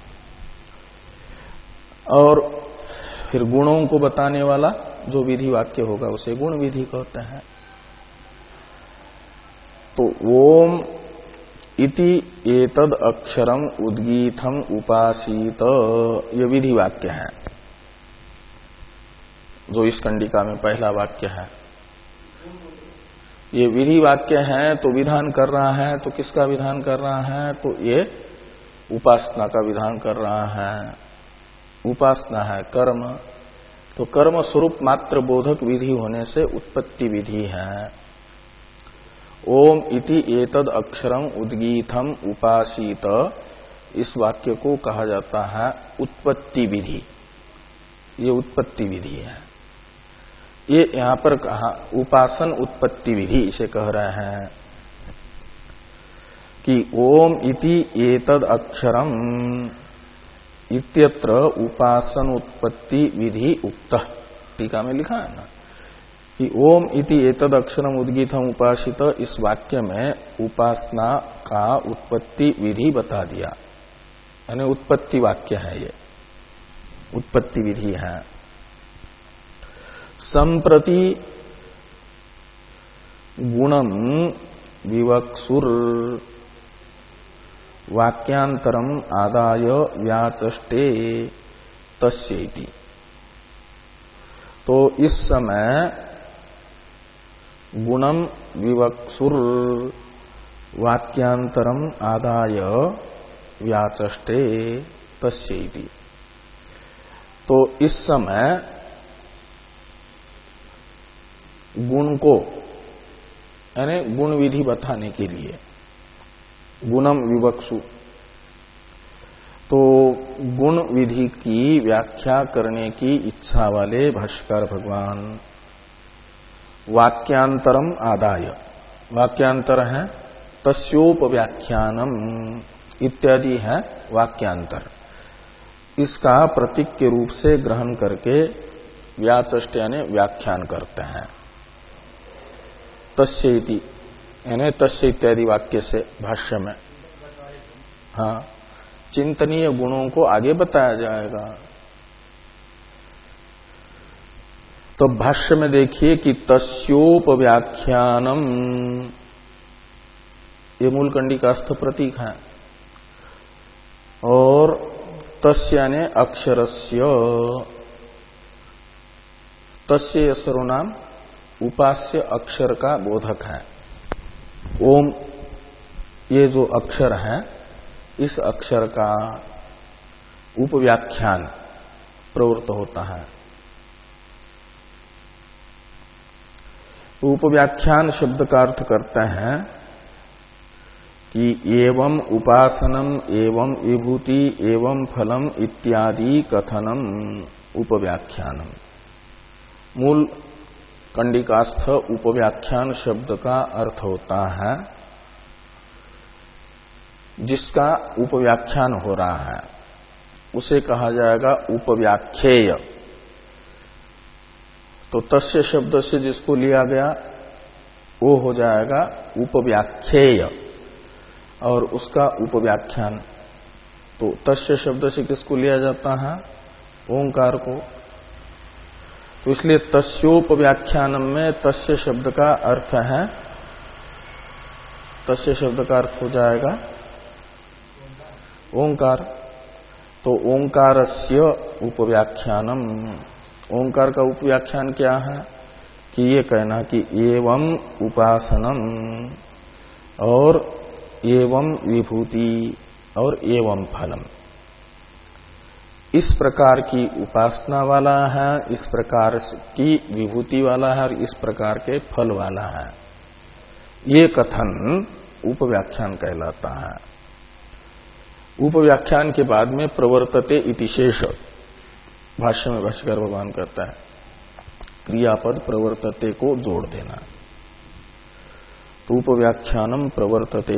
और फिर गुणों को बताने वाला जो विधि वाक्य होगा उसे गुण विधि कहते हैं। तो ओम इति एतद अक्षरम उद्गीतम उपासीत, ये विधि वाक्य है जो इस कंडिका में पहला वाक्य है। ये विधि वाक्य है तो विधान कर रहा है, तो किसका विधान कर रहा है? तो ये उपासना का विधान कर रहा है। उपासना है कर्म, तो कर्म स्वरूप मात्र बोधक विधि होने से उत्पत्ति विधि है। ओम इति एतद अक्षरम उद्गीतम उपासीत, इस वाक्य को कहा जाता है उत्पत्ति विधि। ये उत्पत्ति विधि है। ये यहां पर कहा उपासन उत्पत्ति विधि, इसे कह रहे हैं कि ओम इति एतद अक्षरम इत्यत्र उपासन उत्पत्ति विधि उक्त। टीका में लिखा है ना कि ओम इति एतद अक्षरम उद्गीतम उपासित, इस वाक्य में उपासना का उत्पत्ति विधि बता दिया, यानी उत्पत्ति वाक्य है, ये उत्पत्ति विधि है। संप्रति गुणम विवक्षुर वाक्यांतरम आदाय व्याचष्टे तस्येति। तो इस समय गुणम विवक्षुर वाक्यांतरम आदाय व्याचष्टे तस्येति। तो इस समय गुण को, यानी गुण विधि बताने के लिए गुणम विवक्षु, तो गुण विधि की व्याख्या करने की इच्छा वाले भाष्यकार भगवान वाक्यांतरम आदाय, वाक्यांतर है तस्योपव्याख्यानम इत्यादि है वाक्यांतर, इसका प्रतीक के रूप से ग्रहण करके व्याचष्ट यानी व्याख्यान करते हैं। तस्येति यानी तस्य इत्यादि वाक्य से भाष्य में, हाँ, चिंतनीय गुणों को आगे बताया जाएगा। तो भाष्य में देखिए कि तस्योपव्याख्यानम, ये मूल कंडिकास्थ प्रतीक है, और तस्य यानी अक्षरस्य, तस्य सर्वनाम उपास्य अक्षर का बोधक है। ओम ये जो अक्षर है, इस अक्षर का उपव्याख्यान प्रवृत्त होता है। तो उपव्याख्यान शब्द का अर्थ करते हैं कि एवं उपासनम एवं विभूति एवं फलम इत्यादि कथनम उपव्याख्यानम। मूल कंडिकास्थ उपव्याख्यान शब्द का अर्थ होता है जिसका उपव्याख्यान हो रहा है, उसे कहा जाएगा उपव्याख्येय। तो तस्य शब्द से जिसको लिया गया वो हो जाएगा उपव्याख्येय, और उसका उपव्याख्यान। तो तस्य शब्द से किसको लिया जाता है? ओंकार को। तो इसलिए तस्योपव्याख्यानम में तस्य शब्द का अर्थ है, तस्य शब्द का अर्थ हो जाएगा ओंकार। तो ओंकारस्य उपव्याख्यानम, ओंकार का उपव्याख्यान क्या है कि ये कहना कि एवं उपासनम और एवं विभूति और एवं फलम, इस प्रकार की उपासना वाला है, इस प्रकार की विभूति वाला है और इस प्रकार के फल वाला है, ये कथन उपव्याख्यान कहलाता है। उपव्याख्यान के बाद में प्रवर्तते इति शेष, भाष्य में भाष्यकार भगवान कहता है क्रियापद प्रवर्तते को जोड़ देना। तो उपव्याख्यानम प्रवर्तते,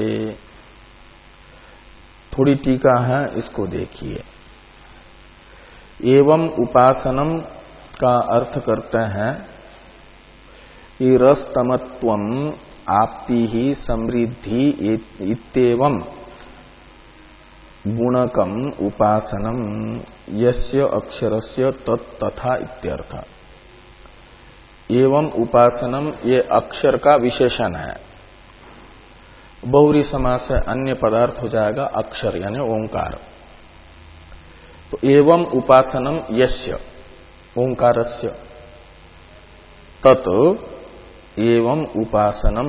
थोड़ी टीका है, इसको देखिए। एवं उपासनम का अर्थ करते हैं कि रसतमत्वम आपति ही समृद्धि इत्येवं गुणकम उपासनम यस्य अक्षरस्य तत्तथा इत्यर्थ। एवं उपासनम ये अक्षर का विशेषण है, बहुरी समास से अन्य पदार्थ हो जाएगा अक्षर यानी ओंकार। तो एवं उपासनम यस्य ओंकारस्य तत् एवं उपासनम,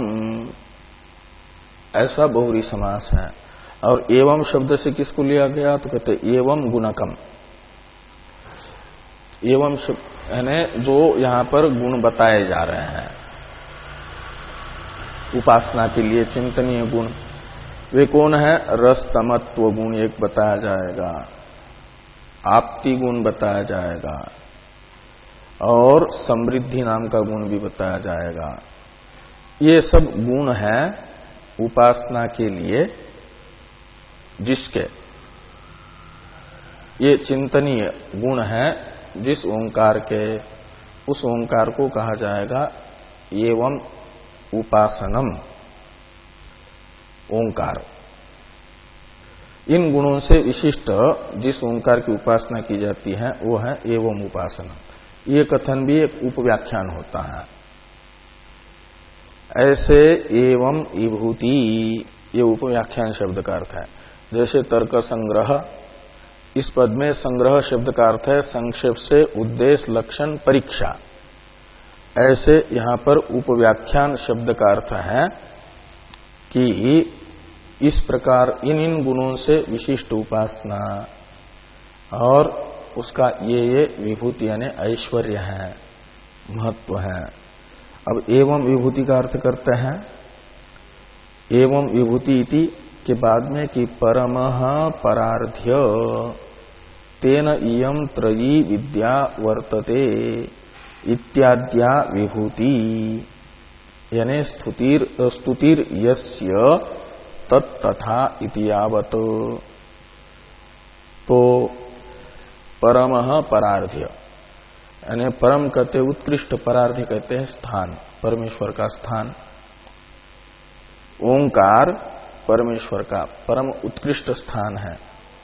ऐसा बहुरी समास है। और एवं शब्द से किसको लिया गया तो कहते एवं गुणकम, एवं यानी जो यहां पर गुण बताए जा रहे हैं उपासना के लिए चिंतनीय गुण, वे कौन है? रस तमत्व गुण एक बताया जाएगा, आपति गुण बताया जाएगा और समृद्धि नाम का गुण भी बताया जाएगा। ये सब गुण है उपासना के लिए, जिसके ये चिंतनीय गुण है जिस ओंकार के, उस ओंकार को कहा जाएगा एवं उपासनम ओंकार। इन गुणों से विशिष्ट जिस ओंकार की उपासना की जाती है वो है एवं उपासना। ये कथन भी एक उपव्याख्यान होता है। ऐसे एवं विभूति, ये उपव्याख्यान शब्द का अर्थ है। जैसे तर्क संग्रह, इस पद में संग्रह शब्द का अर्थ है संक्षेप से उद्देश्य लक्षण परीक्षा। ऐसे यहां पर उपव्याख्यान शब्द का अर्थ है कि इस प्रकार इन इन गुणों से विशिष्ट उपासना और उसका ये ये विभूति यानी ऐश्वर्य है, महत्व है। अब एवं विभूति का अर्थ करते हैं एवं विभूति इति के बाद में कि परमः परार्ध्य तेन इयं त्रयी विद्या वर्तते इत्याद्या विभूति, यानी स्तुतिर स्तुतिर यस्य तत्तथा इति यावत्। तो परमः परार्ध्य यानी परम कहते उत्कृष्ट, परार्ध्य कहते हैं स्थान, परमेश्वर का स्थान। ओंकार परमेश्वर का परम उत्कृष्ट स्थान है।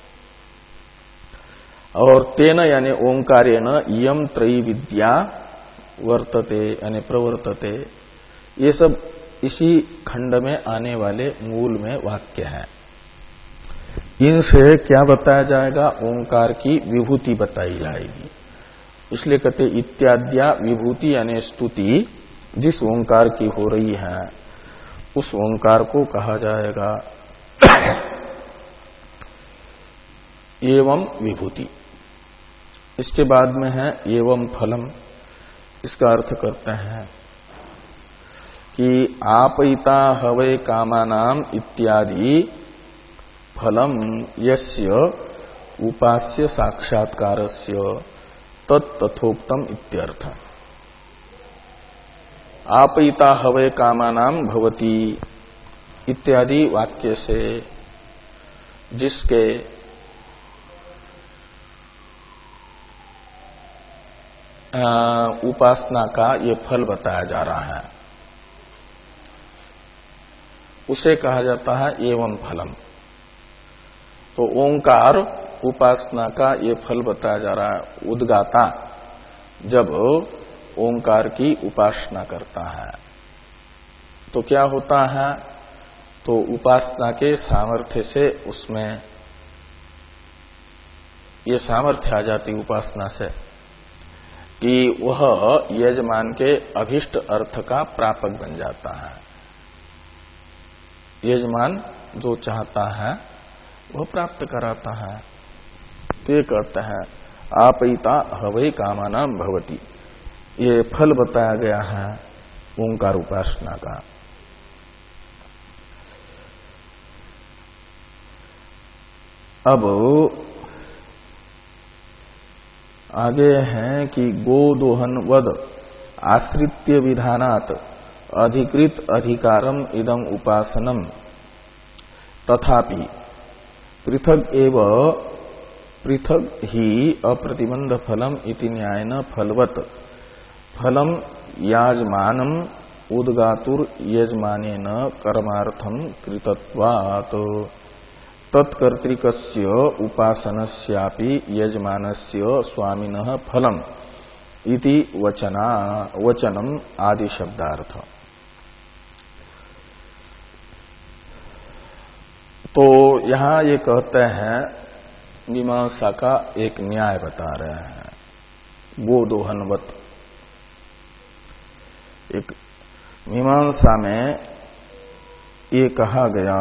और तेन यानी ओंकारेण इयं त्रयी विद्या वर्तते यानी प्रवर्तते, ये सब इसी खंड में आने वाले मूल में वाक्य है। इनसे क्या बताया जाएगा? ओंकार की विभूति बताई जाएगी। इसलिए कहते इत्याद्या विभूति यानी स्तुति जिस ओंकार की हो रही है उस ओंकार को कहा जाएगा एवं विभूति। इसके बाद में है एवं फलम। इसका अर्थ करते हैं कि आपयिता हवै कामानाम इत्यादि फलम यस्य उपास्य साक्षात्कारस्य तत्तथोक्तम इत्यर्थ। आपयिता हवै कामानाम भवति इत्यादि वाक्य से जिसके उपासना का ये फल बताया जा रहा है उसे कहा जाता है एवं फलम। तो ओंकार उपासना का ये फल बताया जा रहा है। उद्गाता जब ओंकार की उपासना करता है तो क्या होता है, तो उपासना के सामर्थ्य से उसमें ये सामर्थ्य आ जाती उपासना से कि वह यजमान के अभिष्ट अर्थ का प्रापक बन जाता है। यजमान जो चाहता है वह प्राप्त कराता है। तो ये कहते हैं आपैता हवै कामानां भवति, ये फल बताया गया है ओंकार उपासना का। अब आगे हैं कि गोदोहन वद आश्रित्य विधानात् अधिकृत अधिकारम इदम उपासनम तथापि पृथक एव पृथक ही अप्रतिबंध फलम इति न्यायन फलवत फलम याजमानम उद्गातुर यजमानेन कर्मार्थम कृतत्वात् तत्कर्तृकस्य उपासनस्यापि यजमानस्य स्वामिनः फलम इति वचना वचनम आदि शब्दार्थ। तो यहां ये कहते हैं मीमांसा का एक न्याय बता रहे हैं गोदोहनवत। एक मीमांसा में ये कहा गया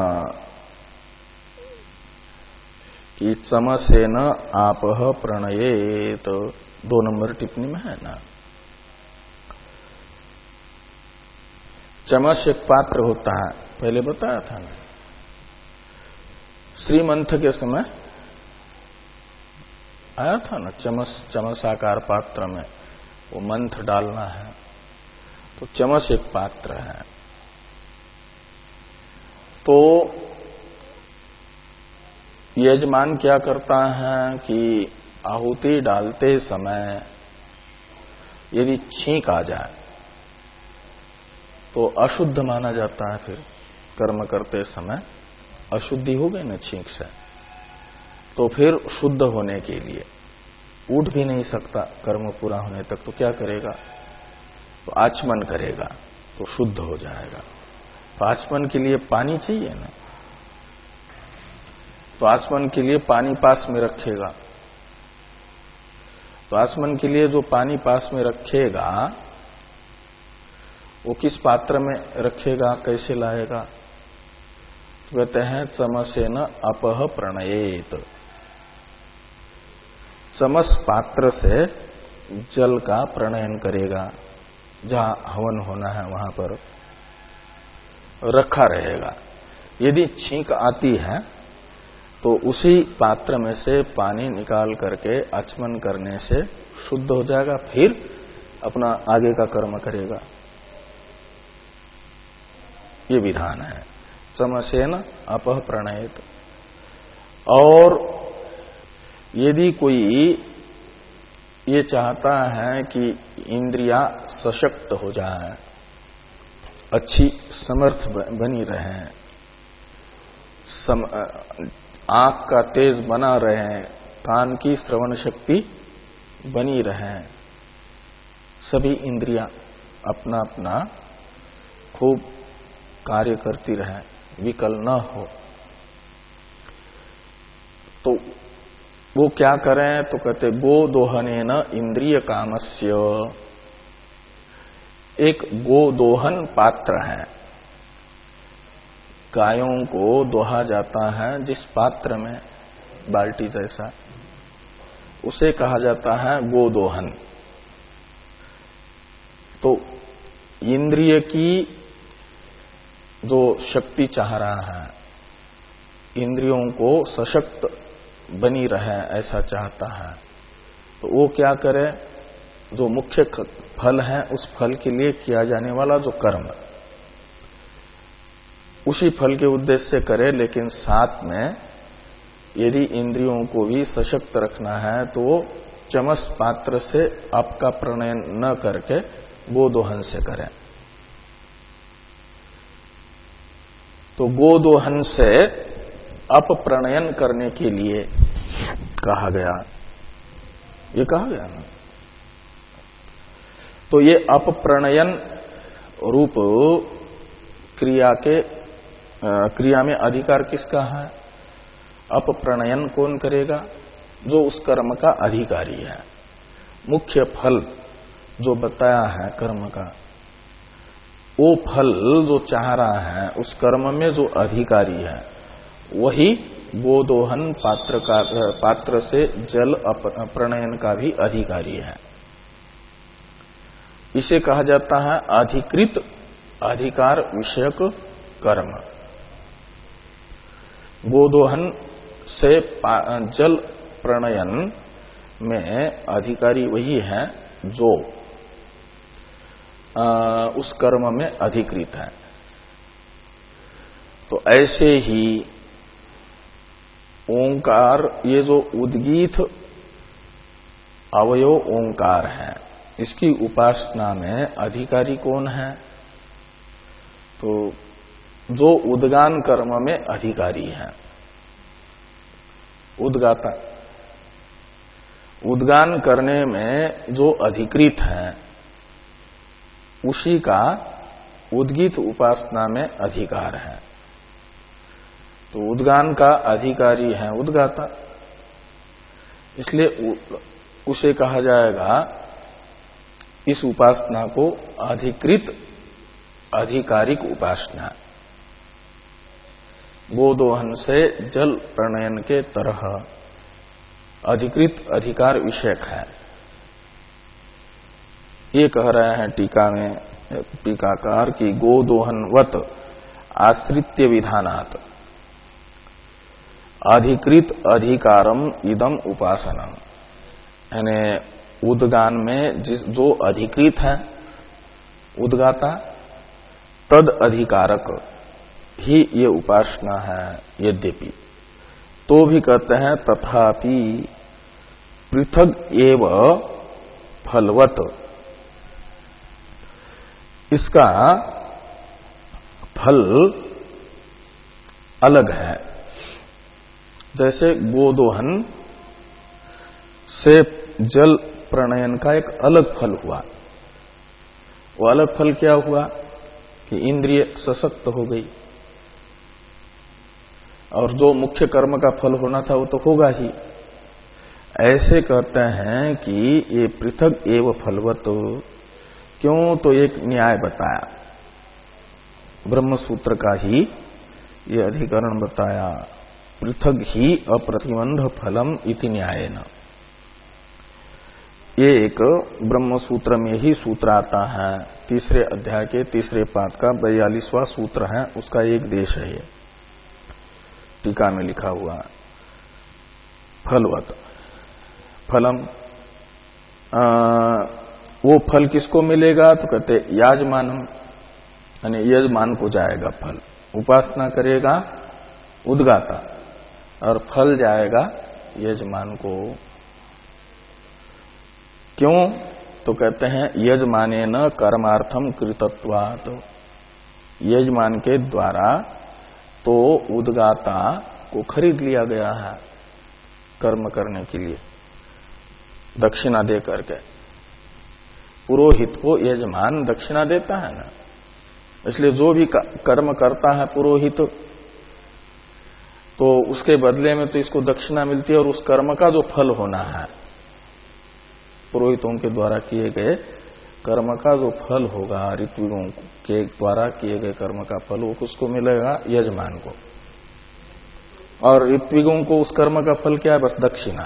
कि चमसेन आपह प्रणयेत, दो नंबर टिप्पणी में है ना। चमस एक पात्र होता है, पहले बताया था ना, श्रीमंथ के समय आया था ना, चमस चमसाकार पात्र में वो मंथ डालना है, तो चमस एक पात्र है। तो यजमान क्या करता है कि आहुति डालते समय यदि छींक आ जाए तो अशुद्ध माना जाता है। फिर कर्म करते समय अशुद्धि हो गई ना छींक से, तो फिर शुद्ध होने के लिए उठ भी नहीं सकता कर्म पूरा होने तक, तो क्या करेगा, तो आचमन करेगा तो शुद्ध हो जाएगा। तो आचमन के लिए पानी चाहिए ना, तो आचमन के लिए पानी पास में रखेगा। तो आचमन के लिए जो पानी पास में रखेगा वो किस पात्र में रखेगा, कैसे लाएगा, तो कहते हैं चमसेन अपह प्रणयेत। चमस पात्र से जल का प्रणयन करेगा, जहां हवन होना है वहां पर रखा रहेगा। यदि छींक आती है तो उसी पात्र में से पानी निकाल करके आचमन करने से शुद्ध हो जाएगा, फिर अपना आगे का कर्म करेगा। ये विधान है चमसेन अपह प्रणयेत। और यदि कोई ये चाहता है कि इंद्रियां सशक्त हो जाए, अच्छी समर्थ बनी रहे, सम, आंख का तेज बना रहे, कान की श्रवण शक्ति बनी रहे, सभी इंद्रियां अपना अपना खूब कार्य करती रहे, विकल न हो, तो वो क्या करें, तो कहते गो दोहनेन इंद्रिय कामस्य। एक गोदोहन पात्र है, गायों को दोहा जाता है जिस पात्र में, बाल्टी जैसा, उसे कहा जाता है गोदोहन। तो इंद्रिय की जो शक्ति चाह रहा है, इंद्रियों को सशक्त बनी रहे ऐसा चाहता है, तो वो क्या करे, जो मुख्य फल है उस फल के लिए किया जाने वाला जो कर्म, उसी फल के उद्देश्य से करे, लेकिन साथ में यदि इंद्रियों को भी सशक्त रखना है तो वो चमस पात्र से आपका प्रणयन न करके गोदोहन से करें। तो गोदोहन से अपप्रणयन करने के लिए कहा गया, ये कहा गया ना। तो ये अपप्रणयन रूप क्रिया के क्रिया में अधिकार किसका है? अपप्रणयन कौन करेगा? जो उस कर्म का अधिकारी है। मुख्य फल जो बताया है कर्म का, वो फल जो चाह रहा है उस कर्म में जो अधिकारी है वही गोदोहन पात्र का पात्र से जल प्रणयन का भी अधिकारी है। इसे कहा जाता है अधिकृत अधिकार विषयक कर्म। गोदोहन से जल प्रणयन में अधिकारी वही है जो आ, उस कर्म में अधिकृत है। तो ऐसे ही ओंकार, ये जो उद्गीत अवयव ओंकार है, इसकी उपासना में अधिकारी कौन है? तो जो उद्गान कर्म में अधिकारी है, उद्गाता। उद्गान करने में जो अधिकृत है उसी का उद्गीत उपासना में अधिकार है। तो उद्गान का अधिकारी है उद्गाता, इसलिए उसे कहा जाएगा इस उपासना को अधिकृत अधिकारिक उपासना। गोदोहन से जल प्रणयन के तरह अधिकृत अधिकार विषयक है। ये कह रहे हैं टीका में टीकाकार की गोदोहनवत आश्रित्य विधानात् अधिकृत अधिकारम इदम उपासनम। यानी उद्गान में जिस जो अधिकृत है उद्गाता, तद अधिकारक ही ये उपासना है। यद्यपि तो भी कहते हैं तथापि पृथक एव फलवत, इसका फल अलग है। जैसे गोदोहन से जल प्रणयन का एक अलग फल हुआ। वो अलग फल क्या हुआ कि इंद्रिय सशक्त हो गई, और जो मुख्य कर्म का फल होना था वो तो होगा ही। ऐसे कहते हैं कि ये पृथक एव फलवत, क्यों? तो एक न्याय बताया, ब्रह्म सूत्र का ही ये अधिकरण बताया, पृथक ही अप्रतिबंध फलम इति न्यायेन। ये एक ब्रह्म सूत्र में ही सूत्र आता है, तीसरे अध्याय के तीसरे पाद का बयालीसवां सूत्र है, उसका एक देश है ये, टीका में लिखा हुआ फलवत। फलम आ, वो फल किसको मिलेगा? तो कहते याजमानम, यानी यजमान को जाएगा फल। उपासना करेगा उद्गाता और फल जाएगा यजमान को। क्यों? तो कहते हैं यजमाने न कर्मार्थम कृतत्वात्, तो यजमान के द्वारा तो उद्गाता को खरीद लिया गया है कर्म करने के लिए, दक्षिणा दे करके। पुरोहित को यजमान दक्षिणा देता है ना, इसलिए जो भी कर्म करता है पुरोहित तो उसके बदले में तो इसको दक्षिणा मिलती है, और उस कर्म का जो फल होना है पुरोहितों के द्वारा किए गए कर्म का जो फल होगा, ऋत्विकों के द्वारा किए गए कर्म का फल वो किसको मिलेगा? यजमान को। और ऋत्विकों को उस कर्म का फल क्या है? बस दक्षिणा।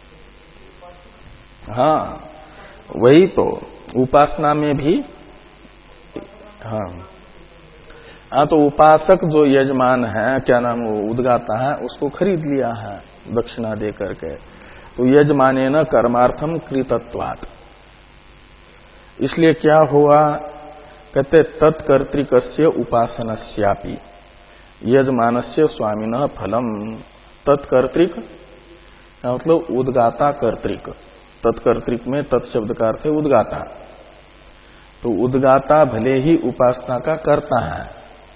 हाँ, वही तो उपासना में भी। हाँ हाँ, तो उपासक जो यजमान है, क्या नाम वो उद्गाता है, उसको खरीद लिया है दक्षिणा दे करके। तो यजमाने न कर्मार्थम कृतत्वात्, इसलिए क्या हुआ? कहते तत्कर्तृकस्य उपासनस्यापि यजमानस्य स्वामिनः फलम। तत्कर्तृक मतलब उद्गाता कर्तृक, तत्कर्तृक में तत्शब्द का अर्थ है उद्गाता। तो उद्गाता भले ही उपासना का करता है,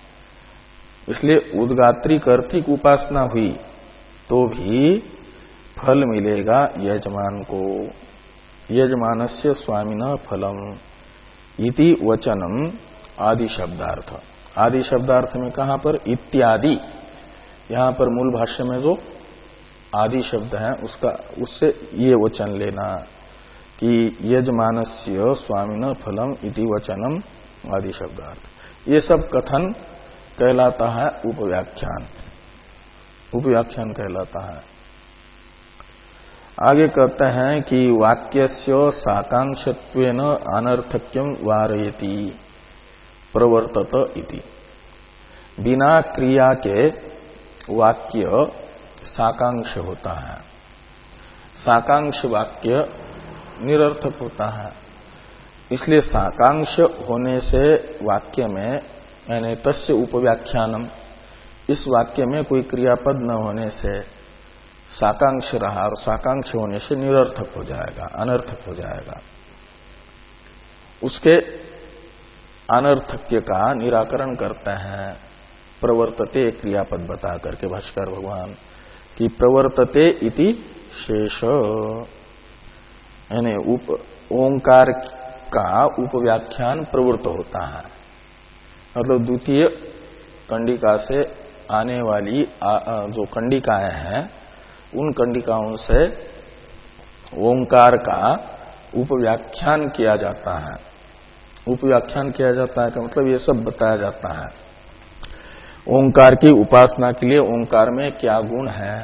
इसलिए उद्गात्री कर्तृक उपासना हुई तो भी फल मिलेगा यजमान को। यजमानस्य स्वामिनः फलम इति वचनम आदि शब्दार्थ। आदि शब्दार्थ में कहां पर? इत्यादि। यहां पर मूल भाष्य में जो आदि शब्द है उसका उससे ये वचन लेना कि यजमानस्य स्वामिनः फलम इति वचनम आदि शब्दार्थ। ये सब कथन कहलाता है उपव्याख्यान। उपव्याख्यान कहलाता है। आगे कहते हैं कि वाक्यस्य साकांक्षत्वेन अनर्थक्यम वारयति प्रवर्तत इति। बिना क्रिया के वाक्य साकांक्ष होता है। साकांक्ष वाक्य निरर्थक होता है। इसलिए साकांक्ष होने से वाक्य में यानी तस्य उपव्याख्यानम, इस वाक्य में कोई क्रियापद न होने से साकांक्ष रहा और साकांक्ष होने से निरर्थक हो जाएगा, अनर्थक हो जाएगा। उसके अनर्थक्य का निराकरण करते हैं प्रवर्तते क्रियापद बता करके भाष्कर भगवान कि प्रवर्तते इति शेष, यानी उप ओंकार का उपव्याख्यान प्रवृत्त होता है। मतलब द्वितीय कंडिका से आने वाली जो कंडिकाएं हैं उन कंडिकाओं से ओंकार का उपव्याख्यान किया जाता है। उपव्याख्यान किया जाता है का मतलब ये सब बताया जाता है। ओंकार की उपासना के लिए ओंकार में क्या गुण है,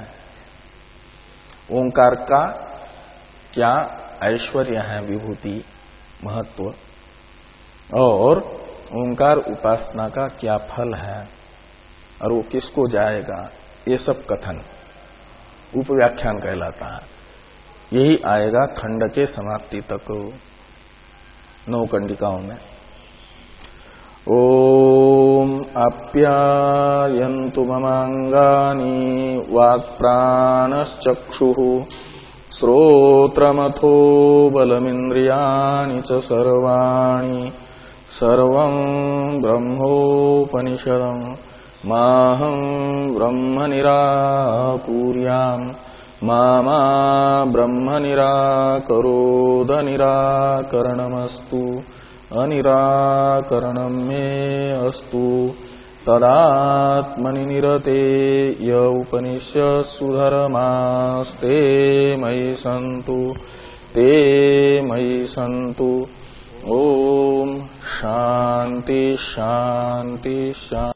ओंकार का क्या ऐश्वर्य है, विभूति महत्व, और ओंकार उपासना का क्या फल है और वो किसको जाएगा, ये सब कथन उपव्याख्यान कहलाता है। यही आएगा खंड के समाप्ति तक नौ कंडिकाओं में। ओम आप्यायन्तु ममांगानि वाक्प्राणश्चक्षुः श्रोत्रमथो बलमिन्द्रियाणि च सर्वाणि सर्वं ब्रह्मोपनिषदम् माहं ब्रह्म निराकुर्याम् मा मा ब्रह्म निराकरोद निराकरणमस्तु अनिराकरणं मे अस्तु तदात्मनि निरते य उपनिषत्सु धर्मास्ते मयि सन्तु ते मयि सन्तु। ओम शांति शांति शांति।